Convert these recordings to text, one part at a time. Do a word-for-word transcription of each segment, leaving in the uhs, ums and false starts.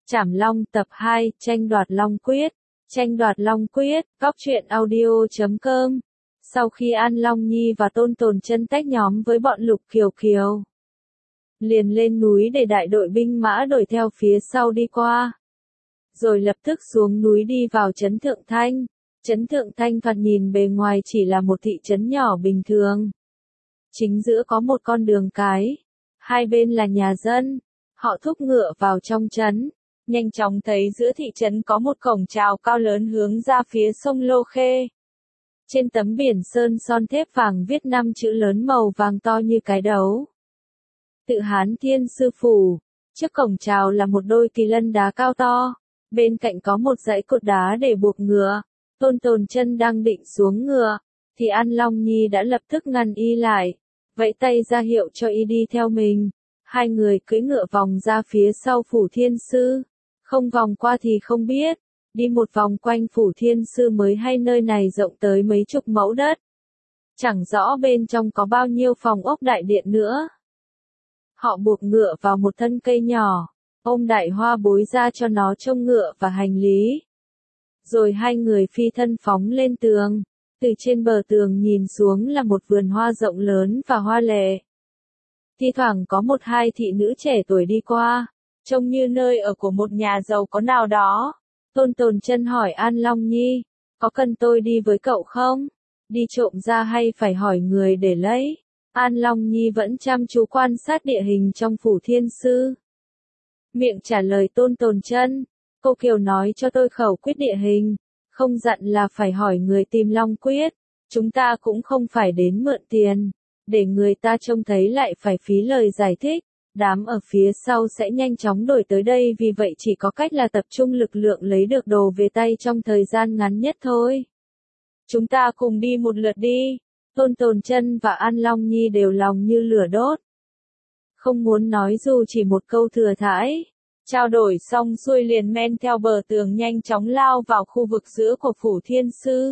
Trảm Long tập hai, tranh đoạt Long Quyết. Tranh đoạt Long Quyết, góc truyện audio chấm com. Sau khi An Long Nhi và Tôn Tồn Chân tách nhóm với bọn Lục Kiều Kiều, liền lên núi để đại đội binh mã đuổi theo phía sau đi qua. Rồi lập tức xuống núi đi vào trấn Thượng Thanh. Trấn Thượng Thanh thoạt nhìn bề ngoài chỉ là một thị trấn nhỏ bình thường. Chính giữa có một con đường cái, hai bên là nhà dân. Họ thúc ngựa vào trong trấn, nhanh chóng thấy giữa thị trấn có một cổng chào cao lớn hướng ra phía sông Lô Khê. Trên tấm biển sơn son thép vàng viết năm chữ lớn màu vàng to như cái đấu: Tự Hán Thiên Sư Phủ. Trước cổng chào là một đôi kỳ lân đá cao to, bên cạnh có một dãy cột đá để buộc ngựa. Tôn Tồn Chân đang định xuống ngựa, thì An Long Nhi đã lập tức ngăn y lại, vẫy tay ra hiệu cho y đi theo mình. Hai người cưỡi ngựa vòng ra phía sau Phủ Thiên Sư. Không vòng qua thì không biết, đi một vòng quanh Phủ Thiên Sư mới hay nơi này rộng tới mấy chục mẫu đất. Chẳng rõ bên trong có bao nhiêu phòng ốc đại điện nữa. Họ buộc ngựa vào một thân cây nhỏ, ôm đại hoa bối ra cho nó trông ngựa và hành lý. Rồi hai người phi thân phóng lên tường. Từ trên bờ tường nhìn xuống là một vườn hoa rộng lớn và hoa lệ. Thi thoảng có một hai thị nữ trẻ tuổi đi qua, trông như nơi ở của một nhà giàu có nào đó. Tôn Tồn Chân hỏi An Long Nhi, có cần tôi đi với cậu không? Đi trộm ra hay phải hỏi người để lấy? An Long Nhi vẫn chăm chú quan sát địa hình trong Phủ Thiên Sư. Miệng trả lời Tôn Tồn Chân, cô Kiều nói cho tôi khẩu quyết địa hình, không dặn là phải hỏi người tìm Long Quyết. Chúng ta cũng không phải đến mượn tiền, để người ta trông thấy lại phải phí lời giải thích. Đám ở phía sau sẽ nhanh chóng đuổi tới đây, vì vậy chỉ có cách là tập trung lực lượng lấy được đồ về tay trong thời gian ngắn nhất thôi. Chúng ta cùng đi một lượt đi. Tôn Tồn Chân và An Long Nhi đều lòng như lửa đốt, không muốn nói dù chỉ một câu thừa thãi. Trao đổi xong xuôi liền men theo bờ tường nhanh chóng lao vào khu vực giữa của Phủ Thiên Sư.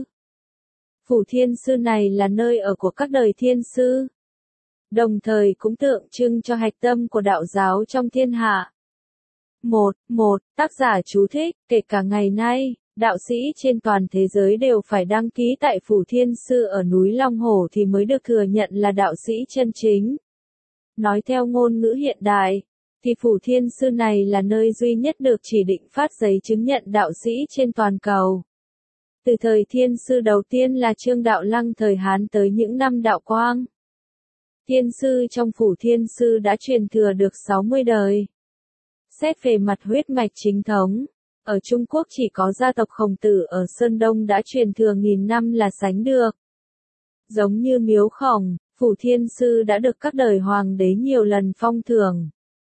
Phủ Thiên Sư này là nơi ở của các đời Thiên Sư, đồng thời cũng tượng trưng cho hạch tâm của đạo giáo trong thiên hạ. một. một. Tác giả chú thích, kể cả ngày nay, đạo sĩ trên toàn thế giới đều phải đăng ký tại Phủ Thiên Sư ở núi Long Hổ thì mới được thừa nhận là đạo sĩ chân chính. Nói theo ngôn ngữ hiện đại, thì Phủ Thiên Sư này là nơi duy nhất được chỉ định phát giấy chứng nhận đạo sĩ trên toàn cầu. Từ thời Thiên Sư đầu tiên là Trương Đạo Lăng thời Hán tới những năm Đạo Quang, Thiên Sư trong Phủ Thiên Sư đã truyền thừa được sáu mươi đời. Xét về mặt huyết mạch chính thống, ở Trung Quốc chỉ có gia tộc Khổng Tử ở Sơn Đông đã truyền thừa nghìn năm là sánh được. Giống như miếu Khổng, Phủ Thiên Sư đã được các đời hoàng đế nhiều lần phong thưởng.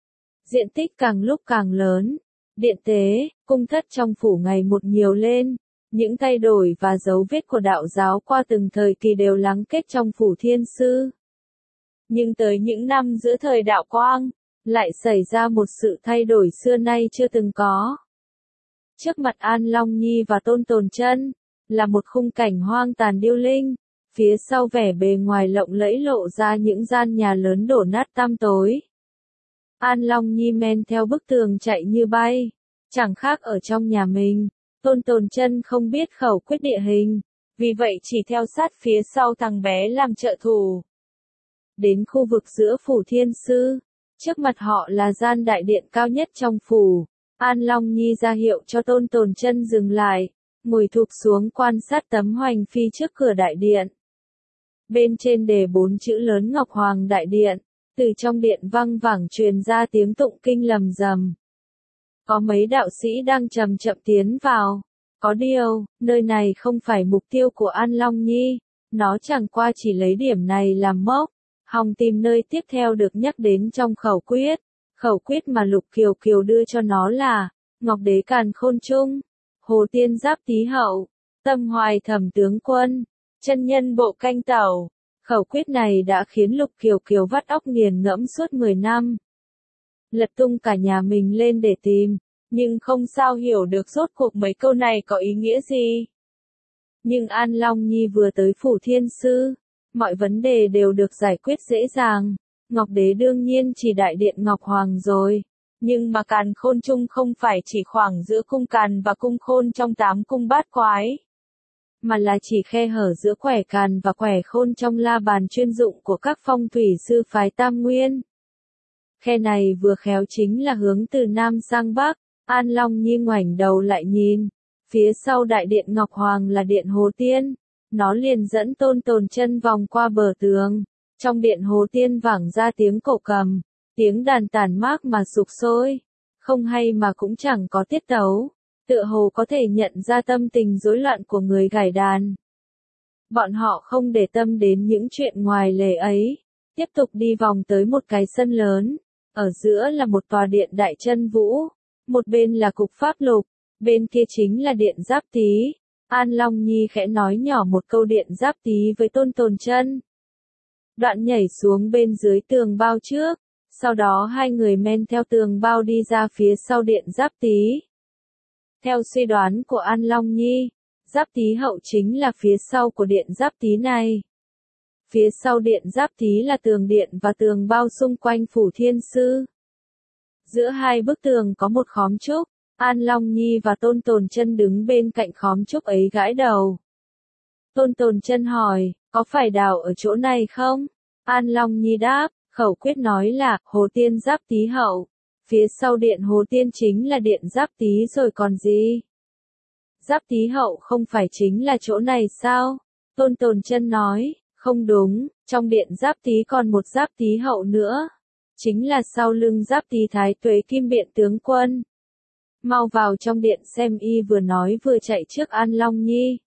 Diện tích càng lúc càng lớn, điện tế, cung thất trong phủ ngày một nhiều lên. Những thay đổi và dấu vết của đạo giáo qua từng thời kỳ đều lắng kết trong Phủ Thiên Sư. Nhưng tới những năm giữa thời Đạo Quang, lại xảy ra một sự thay đổi xưa nay chưa từng có. Trước mặt An Long Nhi và Tôn Tồn Chân, là một khung cảnh hoang tàn điêu linh, phía sau vẻ bề ngoài lộng lẫy lộ ra những gian nhà lớn đổ nát tăm tối. An Long Nhi men theo bức tường chạy như bay, chẳng khác ở trong nhà mình. Tôn Tồn Chân không biết khẩu quyết địa hình, vì vậy chỉ theo sát phía sau thằng bé làm trợ thủ. Đến khu vực giữa Phủ Thiên Sư, trước mặt họ là gian đại điện cao nhất trong phủ. An Long Nhi ra hiệu cho Tôn Tồn Chân dừng lại, ngồi thụp xuống quan sát tấm hoành phi trước cửa đại điện. Bên trên đề bốn chữ lớn Ngọc Hoàng Đại Điện, từ trong điện văng vẳng truyền ra tiếng tụng kinh lầm rầm. Có mấy đạo sĩ đang chậm chậm tiến vào. Có điều, nơi này không phải mục tiêu của An Long Nhi, nó chẳng qua chỉ lấy điểm này làm mốc, hòng tìm nơi tiếp theo được nhắc đến trong khẩu quyết. Khẩu quyết mà Lục Kiều Kiều đưa cho nó là, Ngọc Đế Càn Khôn Trung, Hồ Tiên Giáp Tý Hậu, Tâm Hoài Thẩm Tướng Quân, Chân Nhân Bộ Canh Tẩu. Khẩu quyết này đã khiến Lục Kiều Kiều vắt óc nghiền ngẫm suốt mười năm. Lật tung cả nhà mình lên để tìm, nhưng không sao hiểu được rốt cuộc mấy câu này có ý nghĩa gì. Nhưng An Long Nhi vừa tới Phủ Thiên Sư, mọi vấn đề đều được giải quyết dễ dàng. Ngọc Đế đương nhiên chỉ đại điện Ngọc Hoàng rồi. Nhưng mà càn khôn chung không phải chỉ khoảng giữa cung càn và cung khôn trong tám cung bát quái, mà là chỉ khe hở giữa quẻ càn và quẻ khôn trong la bàn chuyên dụng của các phong thủy sư phái Tam Nguyên. Khe này vừa khéo chính là hướng từ Nam sang Bắc. An Long Nhi ngoảnh đầu lại nhìn, phía sau đại điện Ngọc Hoàng là điện Hồ Tiên, nó liền dẫn Tôn Tồn Chân vòng qua bờ tường. Trong điện Hồ Tiên vẳng ra tiếng cổ cầm, tiếng đàn tản mát mà sục sôi, không hay mà cũng chẳng có tiết tấu, tựa hồ có thể nhận ra tâm tình rối loạn của người gảy đàn. Bọn họ không để tâm đến những chuyện ngoài lề ấy, tiếp tục đi vòng tới một cái sân lớn, ở giữa là một tòa điện Đại Chân Vũ, một bên là cục pháp lục, bên kia chính là điện Giáp Tý. An Long Nhi khẽ nói nhỏ một câu điện Giáp Tý với Tôn Tồn Chân. Đoạn nhảy xuống bên dưới tường bao trước, sau đó hai người men theo tường bao đi ra phía sau điện Giáp Tý. Theo suy đoán của An Long Nhi, Giáp Tý hậu chính là phía sau của điện Giáp Tý này. Phía sau điện Giáp Tý là tường điện và tường bao xung quanh phủ Thiên Sư. Giữa hai bức tường có một khóm trúc, An Long Nhi và Tôn Tồn Chân đứng bên cạnh khóm trúc ấy gãi đầu. Tôn Tồn Chân hỏi, có phải đào ở chỗ này không? An Long Nhi đáp, khẩu quyết nói là, Hồ Tiên Giáp Tý hậu. Phía sau điện Hồ Tiên chính là điện Giáp Tý rồi còn gì? Giáp Tý hậu không phải chính là chỗ này sao? Tôn Tồn Chân nói, không đúng, trong điện Giáp Tý còn một Giáp Tý hậu nữa. Chính là sau lưng Giáp Tý Thái Tuế Kim Biện tướng quân. Mau vào trong điện xem, y vừa nói vừa chạy trước An Long Nhi.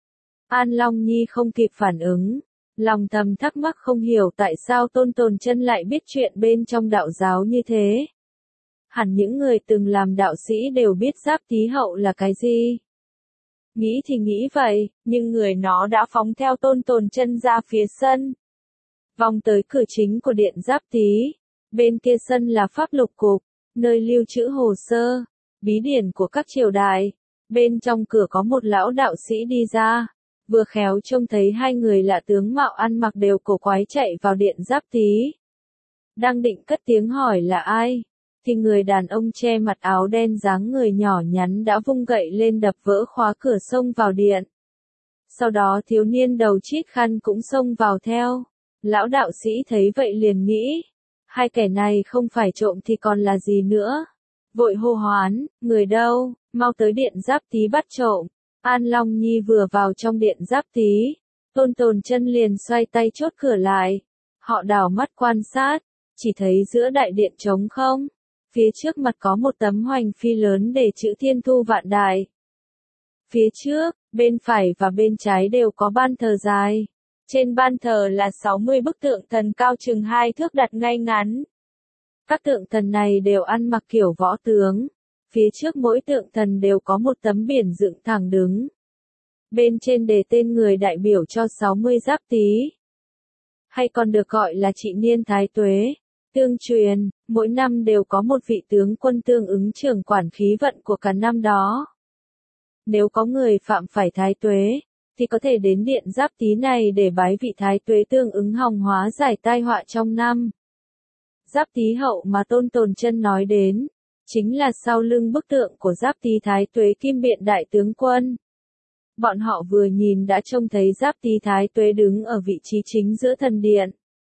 An Long Nhi không kịp phản ứng, lòng thầm thắc mắc không hiểu tại sao Tôn Tồn Chân lại biết chuyện bên trong đạo giáo như thế. Hẳn những người từng làm đạo sĩ đều biết Giáp Tý hậu là cái gì. Nghĩ thì nghĩ vậy, nhưng người nó đã phóng theo Tôn Tồn Chân ra phía sân. Vòng tới cửa chính của điện Giáp Tý, bên kia sân là pháp lục cục, nơi lưu trữ hồ sơ, bí điển của các triều đại. Bên trong cửa có một lão đạo sĩ đi ra, vừa khéo trông thấy hai người lạ tướng mạo ăn mặc đều cổ quái chạy vào điện Giáp Tý. Đang định cất tiếng hỏi là ai, thì người đàn ông che mặt áo đen dáng người nhỏ nhắn đã vung gậy lên đập vỡ khóa cửa xông vào điện. Sau đó thiếu niên đầu chít khăn cũng xông vào theo. Lão đạo sĩ thấy vậy liền nghĩ, hai kẻ này không phải trộm thì còn là gì nữa. Vội hô hoán, người đâu, mau tới điện Giáp Tý bắt trộm. An Long Nhi vừa vào trong điện Giáp Tý, Tôn Tồn Chân liền xoay tay chốt cửa lại. Họ đảo mắt quan sát, chỉ thấy giữa đại điện trống không. Phía trước mặt có một tấm hoành phi lớn để chữ Thiên Thu Vạn Đại. Phía trước, bên phải và bên trái đều có ban thờ dài. Trên ban thờ là sáu mươi bức tượng thần cao chừng hai thước đặt ngay ngắn. Các tượng thần này đều ăn mặc kiểu võ tướng. Phía trước mỗi tượng thần đều có một tấm biển dựng thẳng đứng. Bên trên đề tên người đại biểu cho sáu mươi Giáp Tý, hay còn được gọi là trị niên Thái Tuế. Tương truyền, mỗi năm đều có một vị tướng quân tương ứng trưởng quản khí vận của cả năm đó. Nếu có người phạm phải Thái Tuế, thì có thể đến điện Giáp Tý này để bái vị Thái Tuế tương ứng hồng hóa giải tai họa trong năm. Giáp Tý hậu mà Tôn Tồn Chân nói đến, chính là sau lưng bức tượng của Giáp Tý Thái Tuế Kim Biện đại tướng quân. Bọn họ vừa nhìn đã trông thấy Giáp Tý Thái Tuế đứng ở vị trí chính giữa thần điện.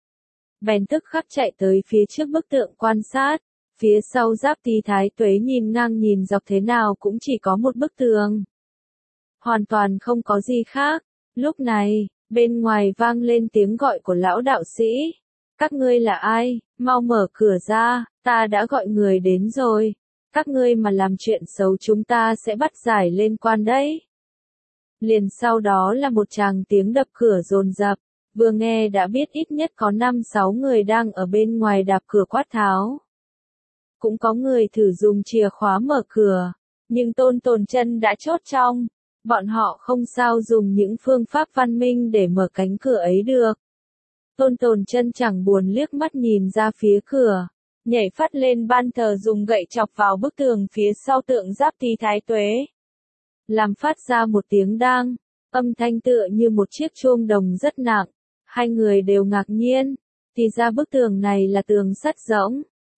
Bèn tức khắc chạy tới phía trước bức tượng quan sát, phía sau Giáp Tý Thái Tuế nhìn ngang nhìn dọc thế nào cũng chỉ có một bức tường. Hoàn toàn không có gì khác. Lúc này, bên ngoài vang lên tiếng gọi của lão đạo sĩ. Các ngươi là ai? Mau mở cửa ra, ta đã gọi người đến rồi. Các ngươi mà làm chuyện xấu chúng ta sẽ bắt giải lên quan đấy. Liền sau đó là một tràng tiếng đập cửa dồn dập. Vừa nghe đã biết ít nhất có năm sáu người đang ở bên ngoài đạp cửa quát tháo. Cũng có người thử dùng chìa khóa mở cửa, nhưng Tôn Tồn Chân đã chốt trong. Bọn họ không sao dùng những phương pháp văn minh để mở cánh cửa ấy được. Tôn Tồn Chân chẳng buồn liếc mắt nhìn ra phía cửa, nhảy phát lên ban thờ dùng gậy chọc vào bức tường phía sau tượng Giáp Tý Thái Tuế. Làm phát ra một tiếng đang, âm thanh tựa như một chiếc chuông đồng rất nặng. Hai người đều ngạc nhiên, thì ra bức tường này là tường sắt rỗng,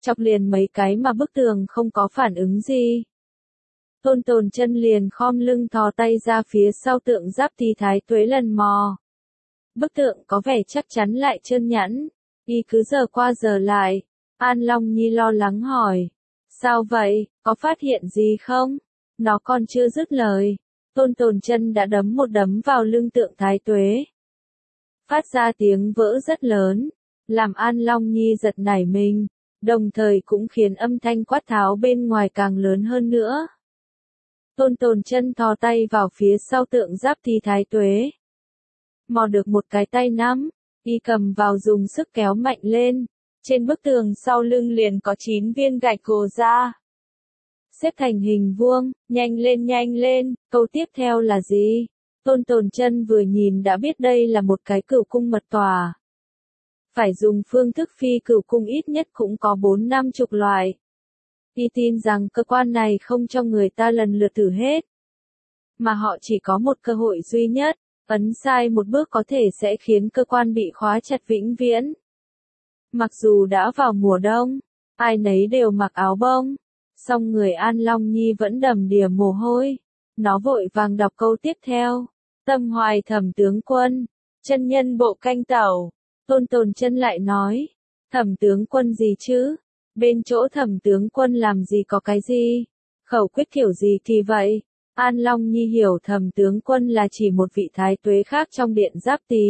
chọc liền mấy cái mà bức tường không có phản ứng gì. Tôn Tồn Chân liền khom lưng thò tay ra phía sau tượng Giáp Tý Thái Tuế lần mò. Bức tượng có vẻ chắc chắn lại trơn nhẵn, y cứ giờ qua giờ lại. An Long Nhi lo lắng hỏi, sao vậy, có phát hiện gì không? Nó còn chưa dứt lời, Tôn Tồn Chân đã đấm một đấm vào lưng tượng Thái Tuế. Phát ra tiếng vỡ rất lớn, làm An Long Nhi giật nảy mình, đồng thời cũng khiến âm thanh quát tháo bên ngoài càng lớn hơn nữa. Tôn Tồn Chân thò tay vào phía sau tượng Giáp Tý Thái Tuế. Mò được một cái tay nắm, y cầm vào dùng sức kéo mạnh lên. Trên bức tường sau lưng liền có chín viên gạch gồ ra. Xếp thành hình vuông, nhanh lên nhanh lên, câu tiếp theo là gì? Tôn Tồn Chân vừa nhìn đã biết đây là một cái cửu cung mật tòa. Phải dùng phương thức phi cửu cung ít nhất cũng có bốn năm chục loại. Y tin rằng cơ quan này không cho người ta lần lượt thử hết. Mà họ chỉ có một cơ hội duy nhất, ấn sai một bước có thể sẽ khiến cơ quan bị khóa chặt vĩnh viễn. Mặc dù đã vào mùa đông, ai nấy đều mặc áo bông, song người An Long Nhi vẫn đầm đìa mồ hôi. Nó vội vàng đọc câu tiếp theo. Tâm hoài Thẩm tướng quân, chân nhân bộ canh tàu. Tôn Tồn Chân lại nói, Thẩm tướng quân gì chứ? Bên chỗ Thẩm tướng quân làm gì có cái gì? Khẩu quyết kiểu gì kỳ vậy? An Long Nhi hiểu Thẩm tướng quân là chỉ một vị thái tuế khác trong điện Giáp Tý.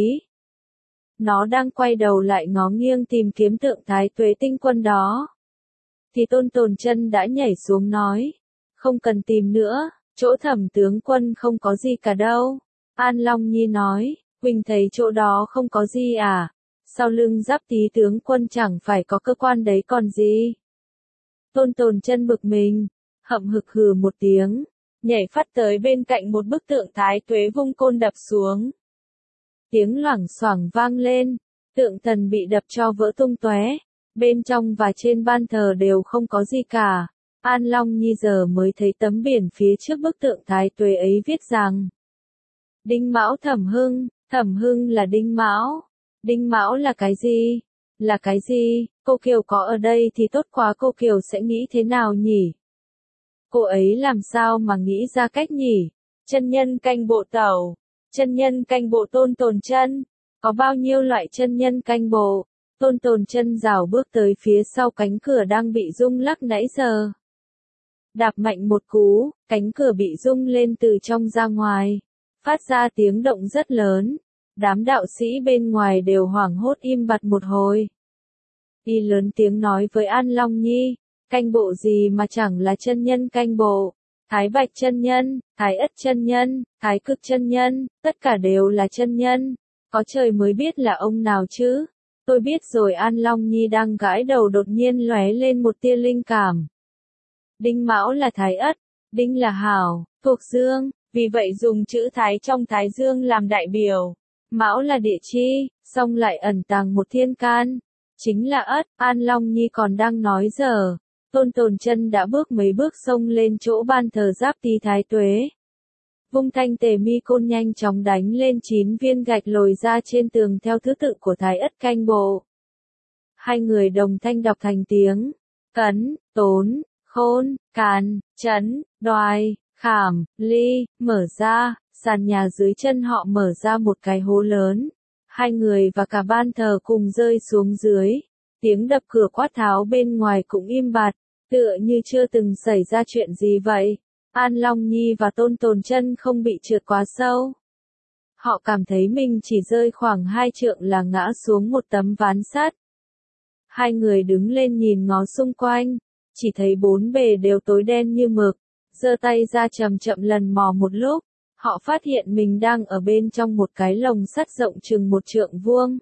Nó đang quay đầu lại ngó nghiêng tìm kiếm tượng Thái Tuế tinh quân đó. Thì Tôn Tồn Chân đã nhảy xuống nói, không cần tìm nữa, chỗ Thẩm tướng quân không có gì cả đâu. An Long Nhi nói, Huỳnh thấy chỗ đó không có gì à? Sau lưng Giáp Tý tướng quân chẳng phải có cơ quan đấy còn gì? Tôn Tồn Chân bực mình, hậm hực hừ một tiếng, nhảy phát tới bên cạnh một bức tượng Thái Tuế vung côn đập xuống. Tiếng loảng xoảng vang lên, tượng thần bị đập cho vỡ tung tóe, bên trong và trên ban thờ đều không có gì cả. An Long Nhi giờ mới thấy tấm biển phía trước bức tượng Thái Tuế ấy viết rằng Đinh Mão Thẩm Hưng. Thẩm Hưng là Đinh Mão. Đinh Mão là cái gì? Là cái gì? Cô Kiều có ở đây thì tốt quá, cô Kiều sẽ nghĩ thế nào nhỉ? Cô ấy làm sao mà nghĩ ra cách nhỉ? Chân nhân canh bộ tẩu. Chân nhân canh bộ Tôn Tồn Chân. Có bao nhiêu loại chân nhân canh bộ? Tôn Tồn Chân rảo bước tới phía sau cánh cửa đang bị rung lắc nãy giờ. Đạp mạnh một cú, cánh cửa bị rung lên từ trong ra ngoài. Phát ra tiếng động rất lớn. Đám đạo sĩ bên ngoài đều hoảng hốt im bặt một hồi. Y lớn tiếng nói với An Long Nhi, canh bộ gì mà chẳng là chân nhân canh bộ. Thái Bạch chân nhân, Thái Ất chân nhân, Thái Cực chân nhân, tất cả đều là chân nhân. Có trời mới biết là ông nào chứ. Tôi biết rồi. An Long Nhi đang gãi đầu đột nhiên lóe lên một tia linh cảm. Đinh Mão là Thái Ất, Đinh là Hảo, thuộc Dương, vì vậy dùng chữ Thái trong Thái Dương làm đại biểu. Mão là địa chi, song lại ẩn tàng một thiên can. Chính là Ất. An Long Nhi còn đang nói dở. Tôn Tồn Chân đã bước mấy bước xông lên chỗ ban thờ Giáp Tý Thái Tuế. Vung thanh tề mi côn nhanh chóng đánh lên chín viên gạch lồi ra trên tường theo thứ tự của Thái Ất canh bộ. Hai người đồng thanh đọc thành tiếng. Cấn, Tốn, Khôn, Càn, Chấn, Đoài, Khảm, Ly, mở ra. Sàn nhà dưới chân họ mở ra một cái hố lớn. Hai người và cả ban thờ cùng rơi xuống dưới. Tiếng đập cửa quát tháo bên ngoài cũng im bặt, tựa như chưa từng xảy ra chuyện gì vậy. An Long Nhi và Tôn Tồn Chân không bị trượt quá sâu. Họ cảm thấy mình chỉ rơi khoảng hai trượng là ngã xuống một tấm ván sắt. Hai người đứng lên nhìn ngó xung quanh, chỉ thấy bốn bề đều tối đen như mực. Giơ tay ra chậm chậm lần mò một lúc, họ phát hiện mình đang ở bên trong một cái lồng sắt rộng chừng một trượng vuông.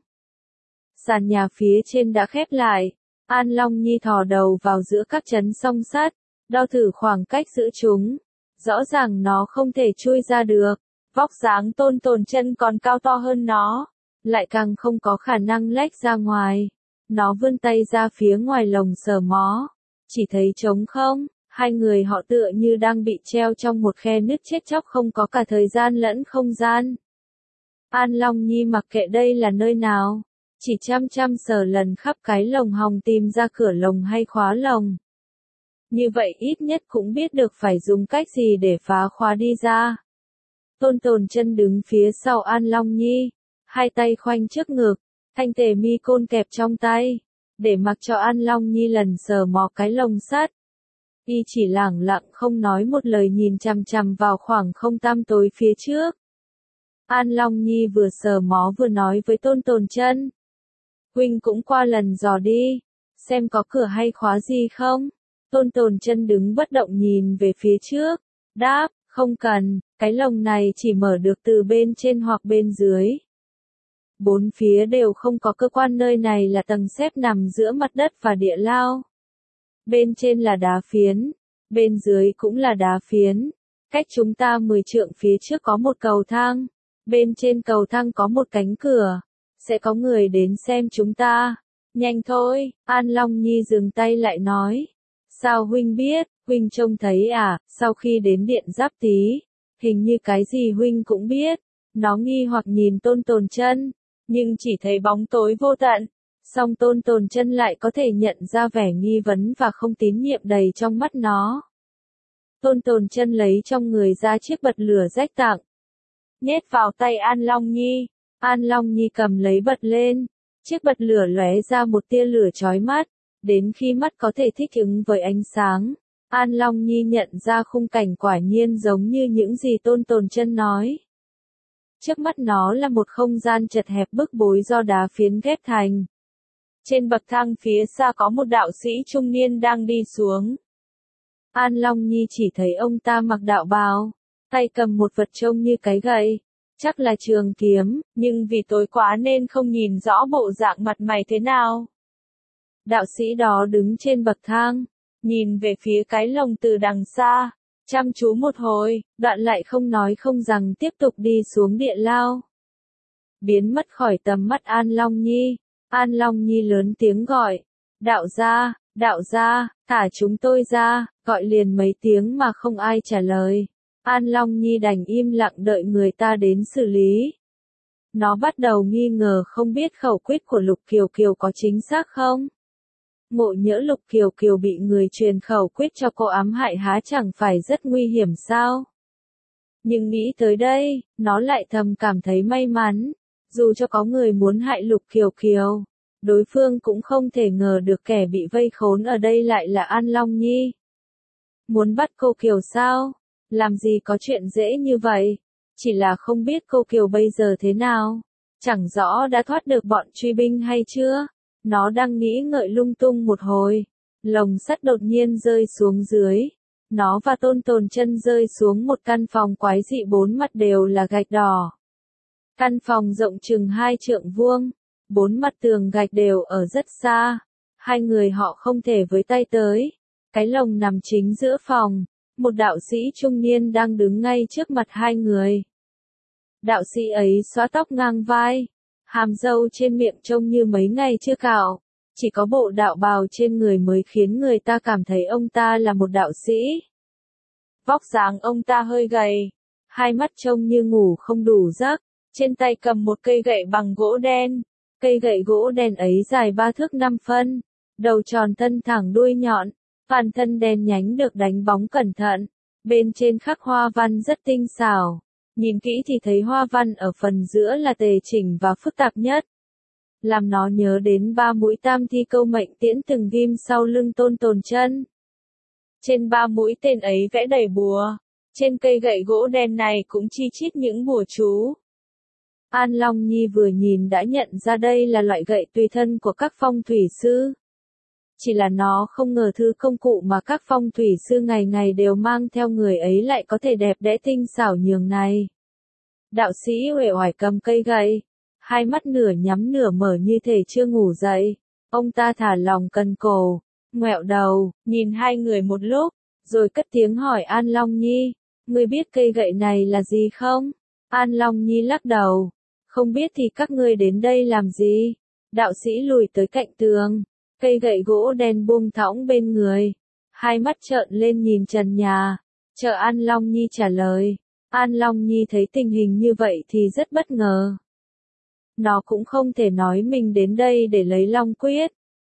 Sàn nhà phía trên đã khép lại. An Long Nhi thò đầu vào giữa các chấn song sắt, đo thử khoảng cách giữa chúng. Rõ ràng nó không thể chui ra được. Vóc dáng Tôn Tồn Chân còn cao to hơn nó, lại càng không có khả năng lách ra ngoài. Nó vươn tay ra phía ngoài lồng sờ mó, chỉ thấy trống không. Hai người họ tựa như đang bị treo trong một khe nứt chết chóc, không có cả thời gian lẫn không gian. An Long Nhi mặc kệ đây là nơi nào, chỉ chăm chăm sờ lần khắp cái lồng hòng tìm ra cửa lồng hay khóa lồng. Như vậy ít nhất cũng biết được phải dùng cách gì để phá khóa đi ra. Tôn Tồn Chân đứng phía sau An Long Nhi, hai tay khoanh trước ngực, thanh tề mi côn kẹp trong tay, để mặc cho An Long Nhi lần sờ mò cái lồng sắt. Y chỉ lẳng lặng không nói một lời nhìn chằm chằm vào khoảng không tăm tối phía trước. An Long Nhi vừa sờ mó vừa nói với Tôn Tồn Chân. Huynh cũng qua lần dò đi, xem có cửa hay khóa gì không. Tôn Tồn Chân đứng bất động nhìn về phía trước, đáp, không cần, cái lồng này chỉ mở được từ bên trên hoặc bên dưới. Bốn phía đều không có cơ quan, nơi này là tầng xếp nằm giữa mặt đất và địa lao. Bên trên là đá phiến, bên dưới cũng là đá phiến. Cách chúng ta mười trượng phía trước có một cầu thang, bên trên cầu thang có một cánh cửa, sẽ có người đến xem chúng ta. Nhanh thôi, An Long Nhi dừng tay lại nói. Sao huynh biết, huynh trông thấy à, sau khi đến điện Giáp Tý, hình như cái gì huynh cũng biết. Nó nghi hoặc nhìn Tôn Tồn Chân, nhưng chỉ thấy bóng tối vô tận. Song Tôn Tồn Chân lại có thể nhận ra vẻ nghi vấn và không tín nhiệm đầy trong mắt nó. Tôn Tồn Chân lấy trong người ra chiếc bật lửa rách tặng, nhét vào tay An Long Nhi. An Long Nhi cầm lấy bật lên, chiếc bật lửa lóe ra một tia lửa chói mắt. Đến khi mắt có thể thích ứng với ánh sáng, An Long Nhi nhận ra khung cảnh quả nhiên giống như những gì Tôn Tồn Chân nói. Trước mắt nó là một không gian chật hẹp bức bối do đá phiến ghép thành. Trên bậc thang phía xa có một đạo sĩ trung niên đang đi xuống. An Long Nhi chỉ thấy ông ta mặc đạo bào, tay cầm một vật trông như cái gậy, chắc là trường kiếm, nhưng vì tối quá nên không nhìn rõ bộ dạng mặt mày thế nào. Đạo sĩ đó đứng trên bậc thang, nhìn về phía cái lồng từ đằng xa, chăm chú một hồi, đoạn lại không nói không rằng tiếp tục đi xuống địa lao. Biến mất khỏi tầm mắt An Long Nhi, An Long Nhi lớn tiếng gọi, đạo gia, đạo gia, thả chúng tôi ra, gọi liền mấy tiếng mà không ai trả lời. An Long Nhi đành im lặng đợi người ta đến xử lý. Nó bắt đầu nghi ngờ không biết khẩu quyết của Lục Kiều Kiều có chính xác không. Ngộ nhỡ Lục Kiều Kiều bị người truyền khẩu quyết cho cô ám hại há chẳng phải rất nguy hiểm sao? Nhưng nghĩ tới đây, nó lại thầm cảm thấy may mắn. Dù cho có người muốn hại Lục Kiều Kiều, đối phương cũng không thể ngờ được kẻ bị vây khốn ở đây lại là An Long Nhi. Muốn bắt cô Kiều sao? Làm gì có chuyện dễ như vậy? Chỉ là không biết cô Kiều bây giờ thế nào? Chẳng rõ đã thoát được bọn truy binh hay chưa? Nó đang nghĩ ngợi lung tung một hồi. Lồng sắt đột nhiên rơi xuống dưới. Nó và Tôn Tồn Chân rơi xuống một căn phòng quái dị, bốn mặt đều là gạch đỏ. Căn phòng rộng chừng hai trượng vuông. Bốn mặt tường gạch đều ở rất xa. Hai người họ không thể với tay tới. Cái lồng nằm chính giữa phòng. Một đạo sĩ trung niên đang đứng ngay trước mặt hai người. Đạo sĩ ấy xõa tóc ngang vai, hàm râu trên miệng trông như mấy ngày chưa cạo, chỉ có bộ đạo bào trên người mới khiến người ta cảm thấy ông ta là một đạo sĩ. Vóc dáng ông ta hơi gầy, hai mắt trông như ngủ không đủ giấc, trên tay cầm một cây gậy bằng gỗ đen. Cây gậy gỗ đen ấy dài ba thước năm phân, đầu tròn thân thẳng đuôi nhọn, toàn thân đen nhánh được đánh bóng cẩn thận, bên trên khắc hoa văn rất tinh xảo. Nhìn kỹ thì thấy hoa văn ở phần giữa là tề chỉnh và phức tạp nhất. Làm nó nhớ đến ba mũi tam thi câu mệnh tiễn từng ghim sau lưng Tôn Tồn Chân. Trên ba mũi tên ấy vẽ đầy bùa, trên cây gậy gỗ đen này cũng chi chít những bùa chú. An Long Nhi vừa nhìn đã nhận ra đây là loại gậy tùy thân của các phong thủy sư. Chỉ là nó không ngờ thứ công cụ mà các phong thủy sư ngày ngày đều mang theo người ấy lại có thể đẹp đẽ tinh xảo nhường này. Đạo sĩ uể oải cầm cây gậy, hai mắt nửa nhắm nửa mở như thể chưa ngủ dậy. Ông ta thả lỏng cần cổ, ngoẹo đầu, nhìn hai người một lúc, rồi cất tiếng hỏi An Long Nhi, ngươi biết cây gậy này là gì không? An Long Nhi lắc đầu, không biết thì các ngươi đến đây làm gì? Đạo sĩ lùi tới cạnh tường. Cây gậy gỗ đen buông thõng bên người, hai mắt trợn lên nhìn trần nhà, chờ An Long Nhi trả lời. An Long Nhi thấy tình hình như vậy thì rất bất ngờ. Nó cũng không thể nói mình đến đây để lấy long quyết.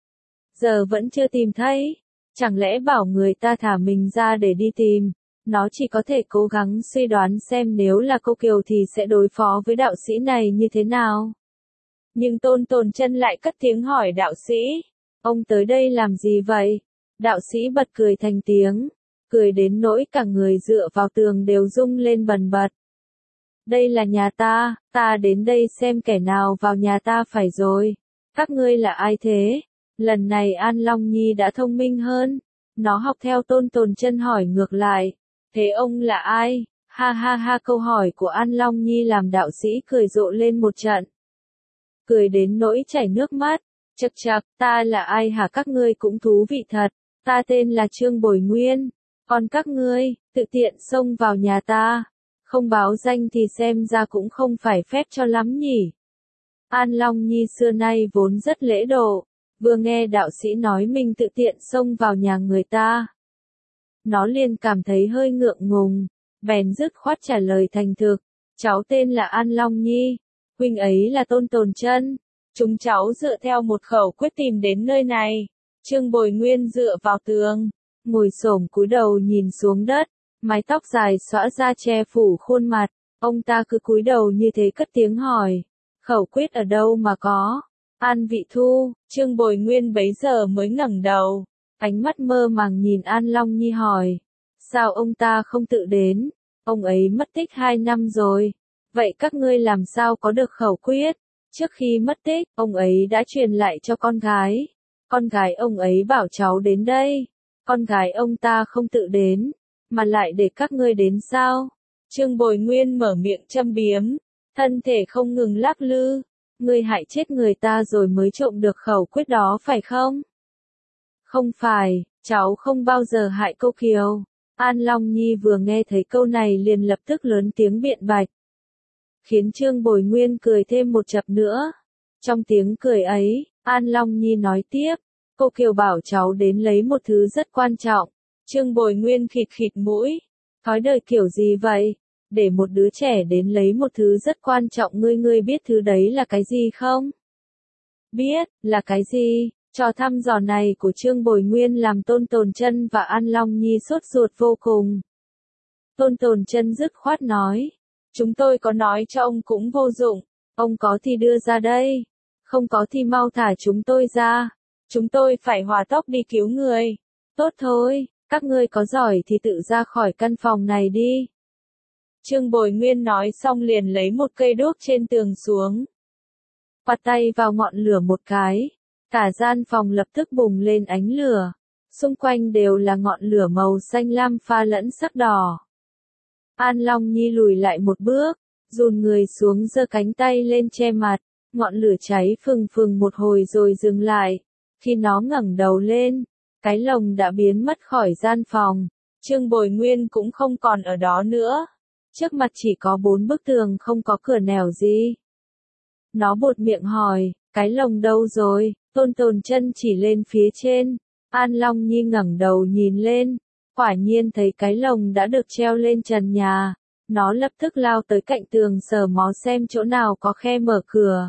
Giờ vẫn chưa tìm thấy. Chẳng lẽ bảo người ta thả mình ra để đi tìm. Nó chỉ có thể cố gắng suy đoán xem nếu là cô Kiều thì sẽ đối phó với đạo sĩ này như thế nào. Nhưng Tôn Tồn Chân lại cất tiếng hỏi đạo sĩ. Ông tới đây làm gì vậy? Đạo sĩ bật cười thành tiếng. Cười đến nỗi cả người dựa vào tường đều rung lên bần bật. Đây là nhà ta, ta đến đây xem kẻ nào vào nhà ta phải rồi. Các ngươi là ai thế? Lần này An Long Nhi đã thông minh hơn. Nó học theo Tôn Tồn Chân hỏi ngược lại. Thế ông là ai? Ha ha ha, câu hỏi của An Long Nhi làm đạo sĩ cười rộ lên một trận. Cười đến nỗi chảy nước mắt. Chậc chậc, ta là ai hả, các ngươi cũng thú vị thật. Ta tên là Trương Bồi Nguyên. Còn các ngươi, tự tiện xông vào nhà ta. Không báo danh thì xem ra cũng không phải phép cho lắm nhỉ. An Long Nhi xưa nay vốn rất lễ độ. Vừa nghe đạo sĩ nói mình tự tiện xông vào nhà người ta. Nó liền cảm thấy hơi ngượng ngùng. Bèn dứt khoát trả lời thành thực. Cháu tên là An Long Nhi. Huynh ấy là Tôn Tồn Chân. Chúng cháu dựa theo một khẩu quyết tìm đến nơi này. Trương Bồi Nguyên dựa vào tường. Ngồi xổm cúi đầu nhìn xuống đất. Mái tóc dài xõa ra che phủ khuôn mặt. Ông ta cứ cúi đầu như thế cất tiếng hỏi. Khẩu quyết ở đâu mà có? An Vị Thu. Trương Bồi Nguyên bấy giờ mới ngẩng đầu. Ánh mắt mơ màng nhìn An Long Nhi hỏi. Sao ông ta không tự đến? Ông ấy mất tích hai năm rồi. Vậy các ngươi làm sao có được khẩu quyết? Trước khi mất tích, ông ấy đã truyền lại cho con gái. Con gái ông ấy bảo cháu đến đây. Con gái ông ta không tự đến, mà lại để các ngươi đến sao? Trương Bồi Nguyên mở miệng châm biếm, thân thể không ngừng lắc lư. Ngươi hại chết người ta rồi mới trộm được khẩu quyết đó phải không? Không phải, cháu không bao giờ hại cô Kiều. An Long Nhi vừa nghe thấy câu này liền lập tức lớn tiếng biện bạch. Khiến Trương Bồi Nguyên cười thêm một chập nữa. Trong tiếng cười ấy, An Long Nhi nói tiếp, cô Kiều bảo cháu đến lấy một thứ rất quan trọng. Trương Bồi Nguyên khịt khịt mũi. Thói đời kiểu gì vậy? Để một đứa trẻ đến lấy một thứ rất quan trọng, ngươi ngươi biết thứ đấy là cái gì không? Biết, là cái gì? Trò thăm dò này của Trương Bồi Nguyên làm Tôn Tồn Chân và An Long Nhi sốt ruột vô cùng. Tôn Tồn Chân dứt khoát nói. Chúng tôi có nói cho ông cũng vô dụng. Ông có thì đưa ra đây. Không có thì mau thả chúng tôi ra. Chúng tôi phải hỏa tốc đi cứu người. Tốt thôi, các ngươi có giỏi thì tự ra khỏi căn phòng này đi. Trương Bồi Nguyên nói xong liền lấy một cây đuốc trên tường xuống. Quạt tay vào ngọn lửa một cái. Cả gian phòng lập tức bùng lên ánh lửa. Xung quanh đều là ngọn lửa màu xanh lam pha lẫn sắc đỏ. An Long Nhi lùi lại một bước, dùn người xuống giơ cánh tay lên che mặt. Ngọn lửa cháy phừng phừng một hồi rồi dừng lại. Khi nó ngẩng đầu lên, cái lồng đã biến mất khỏi gian phòng. Trương Bồi Nguyên cũng không còn ở đó nữa. Trước mặt chỉ có bốn bức tường, không có cửa nẻo gì. Nó buột miệng hỏi, cái lồng đâu rồi? Tôn Tồn Chân chỉ lên phía trên. An Long Nhi ngẩng đầu nhìn lên. Quả nhiên thấy cái lồng đã được treo lên trần nhà. Nó lập tức lao tới cạnh tường sờ mó xem chỗ nào có khe mở cửa.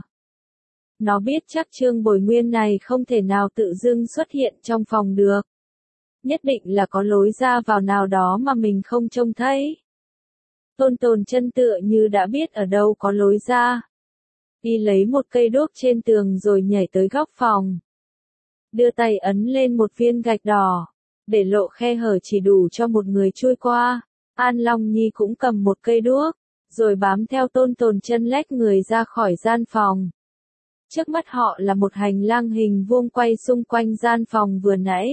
Nó biết chắc Trương Bồi Nguyên này không thể nào tự dưng xuất hiện trong phòng được. Nhất định là có lối ra vào nào đó mà mình không trông thấy. Tôn Tồn Chân tựa như đã biết ở đâu có lối ra. Đi lấy một cây đuốc trên tường rồi nhảy tới góc phòng. Đưa tay ấn lên một viên gạch đỏ. Để lộ khe hở chỉ đủ cho một người chui qua. An Long Nhi cũng cầm một cây đuốc. Rồi bám theo Tôn Tồn Chân lách người ra khỏi gian phòng. Trước mắt họ là một hành lang hình vuông quay xung quanh gian phòng vừa nãy.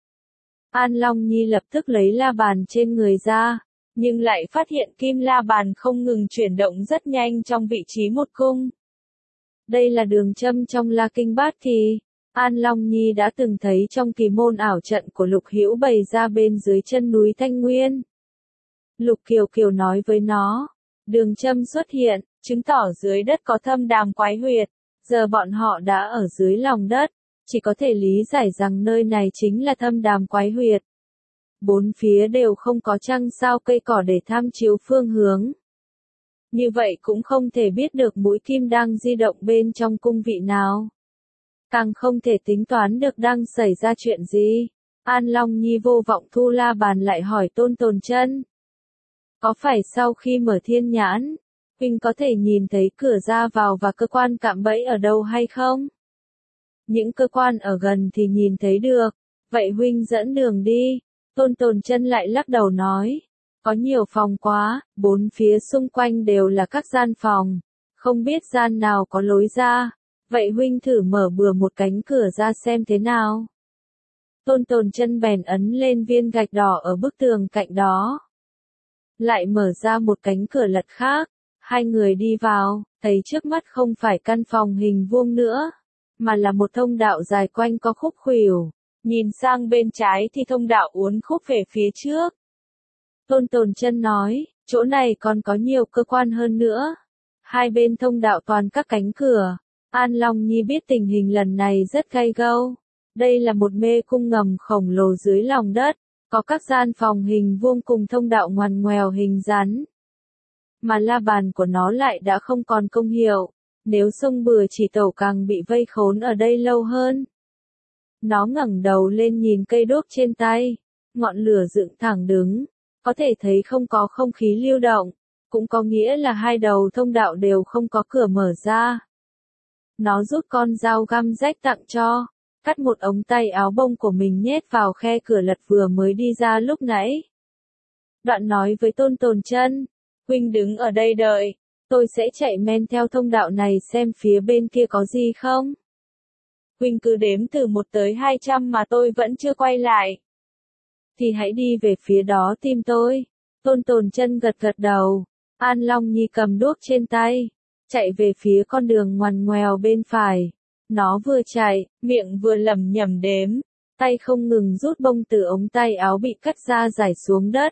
An Long Nhi lập tức lấy la bàn trên người ra. Nhưng lại phát hiện kim la bàn không ngừng chuyển động rất nhanh trong vị trí một cung. Đây là đường châm trong La Kinh Bát Kỳ. An Long Nhi đã từng thấy trong kỳ môn ảo trận của Lục Hữu bày ra bên dưới chân núi Thanh Nguyên. Lục Kiều Kiều nói với nó, đường châm xuất hiện, chứng tỏ dưới đất có thâm đàm quái huyệt. Giờ bọn họ đã ở dưới lòng đất, chỉ có thể lý giải rằng nơi này chính là thâm đàm quái huyệt. Bốn phía đều không có trăng sao cây cỏ để tham chiếu phương hướng. Như vậy cũng không thể biết được mũi kim đang di động bên trong cung vị nào. Càng không thể tính toán được đang xảy ra chuyện gì. An Long Nhi vô vọng thu la bàn lại hỏi Tôn Tồn Chân. Có phải sau khi mở thiên nhãn, huynh có thể nhìn thấy cửa ra vào và cơ quan cạm bẫy ở đâu hay không? Những cơ quan ở gần thì nhìn thấy được, vậy huynh dẫn đường đi. Tôn Tồn Chân lại lắc đầu nói. Có nhiều phòng quá, bốn phía xung quanh đều là các gian phòng, không biết gian nào có lối ra. Vậy huynh thử mở bừa một cánh cửa ra xem thế nào. Tôn Tồn Chân bèn ấn lên viên gạch đỏ ở bức tường cạnh đó. Lại mở ra một cánh cửa lật khác, hai người đi vào, thấy trước mắt không phải căn phòng hình vuông nữa, mà là một thông đạo dài quanh có khúc khuỷu. Nhìn sang bên trái thì thông đạo uốn khúc về phía trước. Tôn Tồn Chân nói, chỗ này còn có nhiều cơ quan hơn nữa. Hai bên thông đạo toàn các cánh cửa. An Long Nhi biết tình hình lần này rất gay go. Đây là một mê cung ngầm khổng lồ dưới lòng đất, có các gian phòng hình vuông cùng thông đạo ngoằn ngoèo hình rắn. Mà la bàn của nó lại đã không còn công hiệu, nếu xông bừa chỉ tổ càng bị vây khốn ở đây lâu hơn. Nó ngẩng đầu lên nhìn cây đuốc trên tay, ngọn lửa dựng thẳng đứng, có thể thấy không có không khí lưu động, cũng có nghĩa là hai đầu thông đạo đều không có cửa mở ra. Nó rút con dao găm rách tặng cho, cắt một ống tay áo bông của mình nhét vào khe cửa lật vừa mới đi ra lúc nãy. Đoạn nói với Tôn Tồn Chân, huynh đứng ở đây đợi, tôi sẽ chạy men theo thông đạo này xem phía bên kia có gì không. Huynh cứ đếm từ một tới hai trăm mà tôi vẫn chưa quay lại. Thì hãy đi về phía đó tìm tôi. Tôn Tồn Chân gật gật đầu. An Long Nhi cầm đuốc trên tay, chạy về phía con đường ngoằn ngoèo bên phải. Nó vừa chạy, miệng vừa lẩm nhẩm đếm, tay không ngừng rút bông từ ống tay áo bị cắt ra rải xuống đất.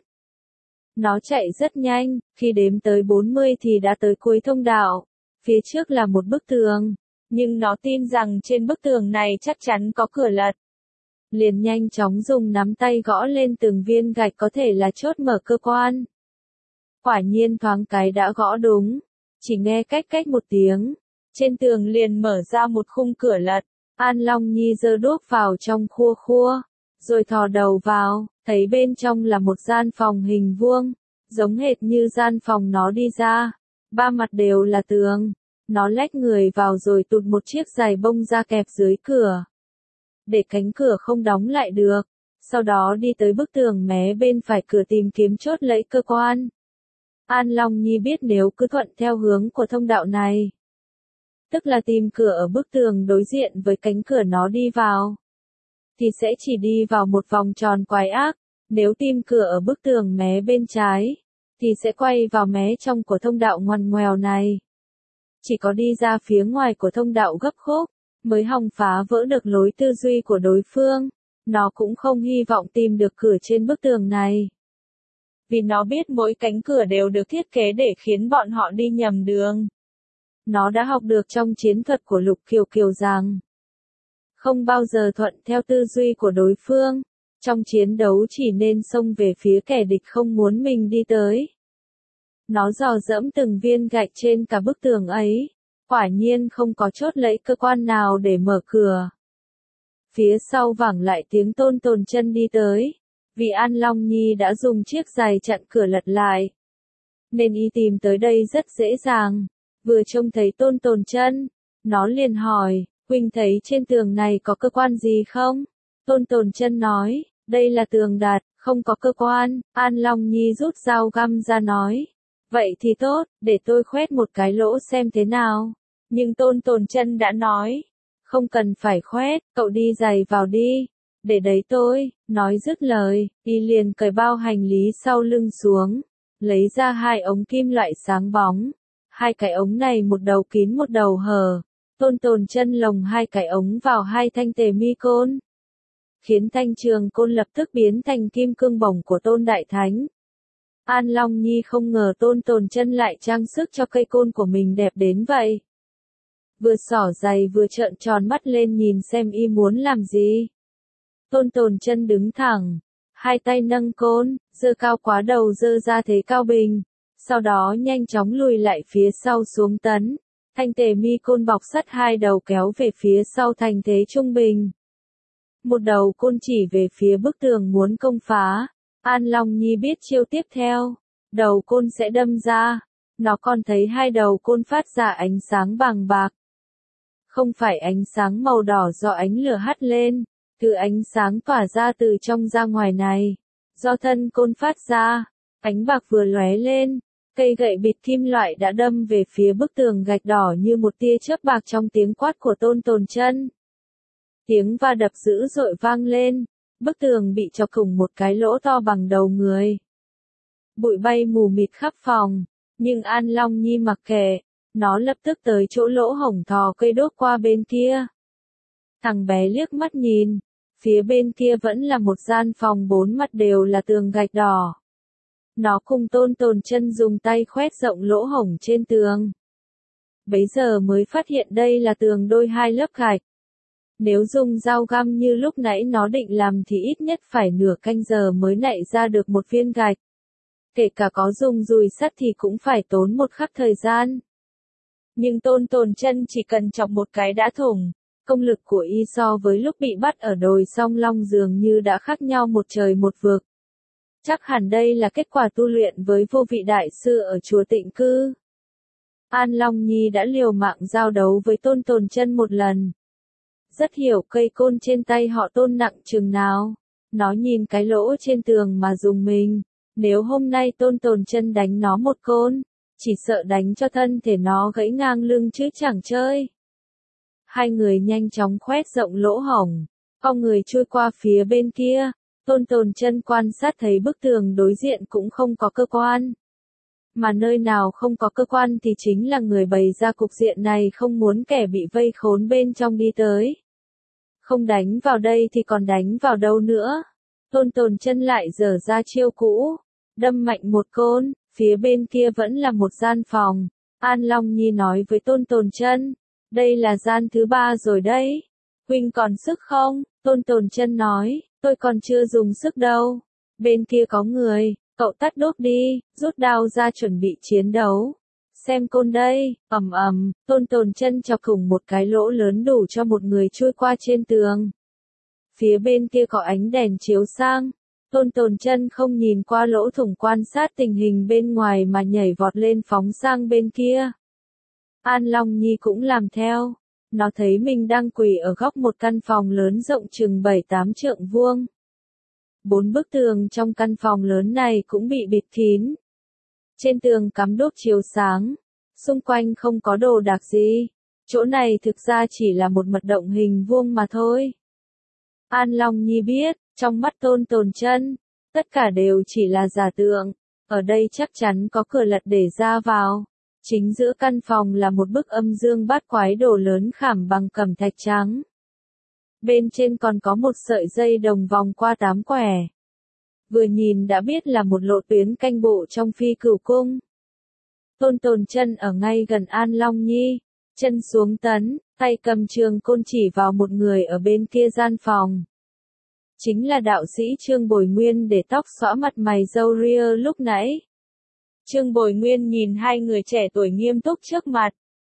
Nó chạy rất nhanh, khi đếm tới bốn mươi thì đã tới cuối thông đạo. Phía trước là một bức tường, nhưng nó tin rằng trên bức tường này chắc chắn có cửa lật. Liền nhanh chóng dùng nắm tay gõ lên từng viên gạch có thể là chốt mở cơ quan. Quả nhiên thoáng cái đã gõ đúng, chỉ nghe cách cách một tiếng, trên tường liền mở ra một khung cửa lật. An Long Nhi giơ đuốc vào trong khua khua, rồi thò đầu vào, thấy bên trong là một gian phòng hình vuông, giống hệt như gian phòng nó đi ra, ba mặt đều là tường. Nó lách người vào rồi tụt một chiếc giày bông ra kẹp dưới cửa, để cánh cửa không đóng lại được, sau đó đi tới bức tường mé bên phải cửa tìm kiếm chốt lấy cơ quan. An Long Nhi biết nếu cứ thuận theo hướng của thông đạo này, tức là tìm cửa ở bức tường đối diện với cánh cửa nó đi vào, thì sẽ chỉ đi vào một vòng tròn quái ác. Nếu tìm cửa ở bức tường mé bên trái, thì sẽ quay vào mé trong của thông đạo ngoằn ngoèo này. Chỉ có đi ra phía ngoài của thông đạo gấp khúc, mới hòng phá vỡ được lối tư duy của đối phương. Nó cũng không hy vọng tìm được cửa trên bức tường này, vì nó biết mỗi cánh cửa đều được thiết kế để khiến bọn họ đi nhầm đường. Nó đã học được trong chiến thuật của Lục Kiều Kiều rằng, không bao giờ thuận theo tư duy của đối phương, trong chiến đấu chỉ nên xông về phía kẻ địch không muốn mình đi tới. Nó dò dẫm từng viên gạch trên cả bức tường ấy, quả nhiên không có chốt lấy cơ quan nào để mở cửa. Phía sau vẳng lại tiếng Tôn Tồn Chân đi tới, vì An Long Nhi đã dùng chiếc giày chặn cửa lật lại, nên y tìm tới đây rất dễ dàng. Vừa trông thấy Tôn Tồn Chân, nó liền hỏi, huynh thấy trên tường này có cơ quan gì không? Tôn Tồn Chân nói, đây là tường đặt, không có cơ quan. An Long Nhi rút dao găm ra nói, vậy thì tốt, để tôi khoét một cái lỗ xem thế nào. Nhưng Tôn Tồn Chân đã nói, không cần phải khoét, cậu đi giày vào đi, để đấy tôi. Nói dứt lời, y liền cởi bao hành lý sau lưng xuống, lấy ra hai ống kim loại sáng bóng. Hai cái ống này một đầu kín một đầu hở. Tôn Tồn Chân lồng hai cái ống vào hai thanh tề mi côn, khiến thanh trường côn lập tức biến thành kim cương bổng của Tôn Đại Thánh. An Long Nhi không ngờ Tôn Tồn Chân lại trang sức cho cây côn của mình đẹp đến vậy. Vừa xỏ giày vừa trợn tròn mắt lên nhìn xem y muốn làm gì. Tôn Tồn Chân đứng thẳng, hai tay nâng côn, giơ cao quá đầu giơ ra thế cao bình, Sau đó nhanh chóng lùi lại phía sau xuống tấn. Thanh tề mi côn bọc sắt hai đầu kéo về phía sau thành thế trung bình. Một đầu côn chỉ về phía bức tường muốn công phá. An Long Nhi biết chiêu tiếp theo. Đầu côn sẽ đâm ra. Nó còn thấy hai đầu côn phát ra ánh sáng vàng bạc. Không phải ánh sáng màu đỏ do ánh lửa hắt lên. Thứ ánh sáng tỏa ra từ trong ra ngoài này. Do thân côn phát ra. Ánh bạc vừa lóe lên. Cây gậy bịt kim loại đã đâm về phía bức tường gạch đỏ như một tia chớp bạc trong tiếng quát của Tôn Tồn Chân. Tiếng va đập dữ dội vang lên, bức tường bị chọc thủng một cái lỗ to bằng đầu người. Bụi bay mù mịt khắp phòng, nhưng An Long Nhi mặc kệ, nó lập tức tới chỗ lỗ hổng thò cây đốt qua bên kia. Thằng bé liếc mắt nhìn, phía bên kia vẫn là một gian phòng bốn mặt đều là tường gạch đỏ. Nó cùng Tôn Tồn Chân dùng tay khoét rộng lỗ hổng trên tường. Bấy giờ mới phát hiện đây là tường đôi hai lớp gạch. Nếu dùng dao găm như lúc nãy nó định làm thì ít nhất phải nửa canh giờ mới nạy ra được một viên gạch. Kể cả có dùng dùi sắt thì cũng phải tốn một khắc thời gian. Nhưng Tôn Tồn Chân chỉ cần chọc một cái đã thủng. Công lực của y so với lúc bị bắt ở đồi Song Long dường như đã khác nhau một trời một vực. Chắc hẳn đây là kết quả tu luyện với vô vị đại sư ở chùa Tịnh Cư. An Long Nhi đã liều mạng giao đấu với Tôn Tồn Chân một lần. Rất hiểu cây côn trên tay họ Tôn nặng chừng nào. Nó nhìn cái lỗ trên tường mà dùng mình. Nếu hôm nay Tôn Tồn Chân đánh nó một côn, chỉ sợ đánh cho thân thể nó gãy ngang lưng chứ chẳng chơi. Hai người nhanh chóng khoét rộng lỗ hổng, con người chui qua phía bên kia. Tôn Tồn Chân quan sát thấy bức tường đối diện cũng không có cơ quan. Mà nơi nào không có cơ quan thì chính là người bày ra cục diện này không muốn kẻ bị vây khốn bên trong đi tới. Không đánh vào đây thì còn đánh vào đâu nữa. Tôn Tồn Chân lại giở ra chiêu cũ, đâm mạnh một côn, phía bên kia vẫn là một gian phòng. An Long Nhi nói với Tôn Tồn Chân, đây là gian thứ ba rồi đấy. Huynh còn sức không? Tôn Tồn Chân nói, tôi còn chưa dùng sức đâu. Bên kia có người, cậu tắt đốt đi, rút đao ra chuẩn bị chiến đấu. Xem côn đây, ầm ầm, Tôn Tồn Chân chọc thủng một cái lỗ lớn đủ cho một người chui qua trên tường. Phía bên kia có ánh đèn chiếu sang. Tôn Tồn Chân không nhìn qua lỗ thủng quan sát tình hình bên ngoài mà nhảy vọt lên phóng sang bên kia. An Long Nhi cũng làm theo. Nó thấy mình đang quỳ ở góc một căn phòng lớn rộng chừng bảy tám trượng vuông. Bốn bức tường trong căn phòng lớn này cũng bị bịt kín. Trên tường cắm đốt chiếu sáng. Xung quanh không có đồ đạc gì. Chỗ này thực ra chỉ là một mật động hình vuông mà thôi. An Long Nhi biết, trong mắt Tôn Tồn Chân, tất cả đều chỉ là giả tượng. Ở đây chắc chắn có cửa lật để ra vào. Chính giữa căn phòng là một bức âm dương bát quái đồ lớn khảm bằng cẩm thạch trắng. Bên trên còn có một sợi dây đồng vòng qua tám quẻ. Vừa nhìn đã biết là một lộ tuyến canh bộ trong Phi Cửu Cung. Tôn Tồn Chân ở ngay gần An Long Nhi, chân xuống tấn, tay cầm trường côn chỉ vào một người ở bên kia gian phòng. Chính là đạo sĩ Trương Bồi Nguyên để tóc xõa mặt mày râu ria lúc nãy. Trương Bồi Nguyên nhìn hai người trẻ tuổi nghiêm túc trước mặt.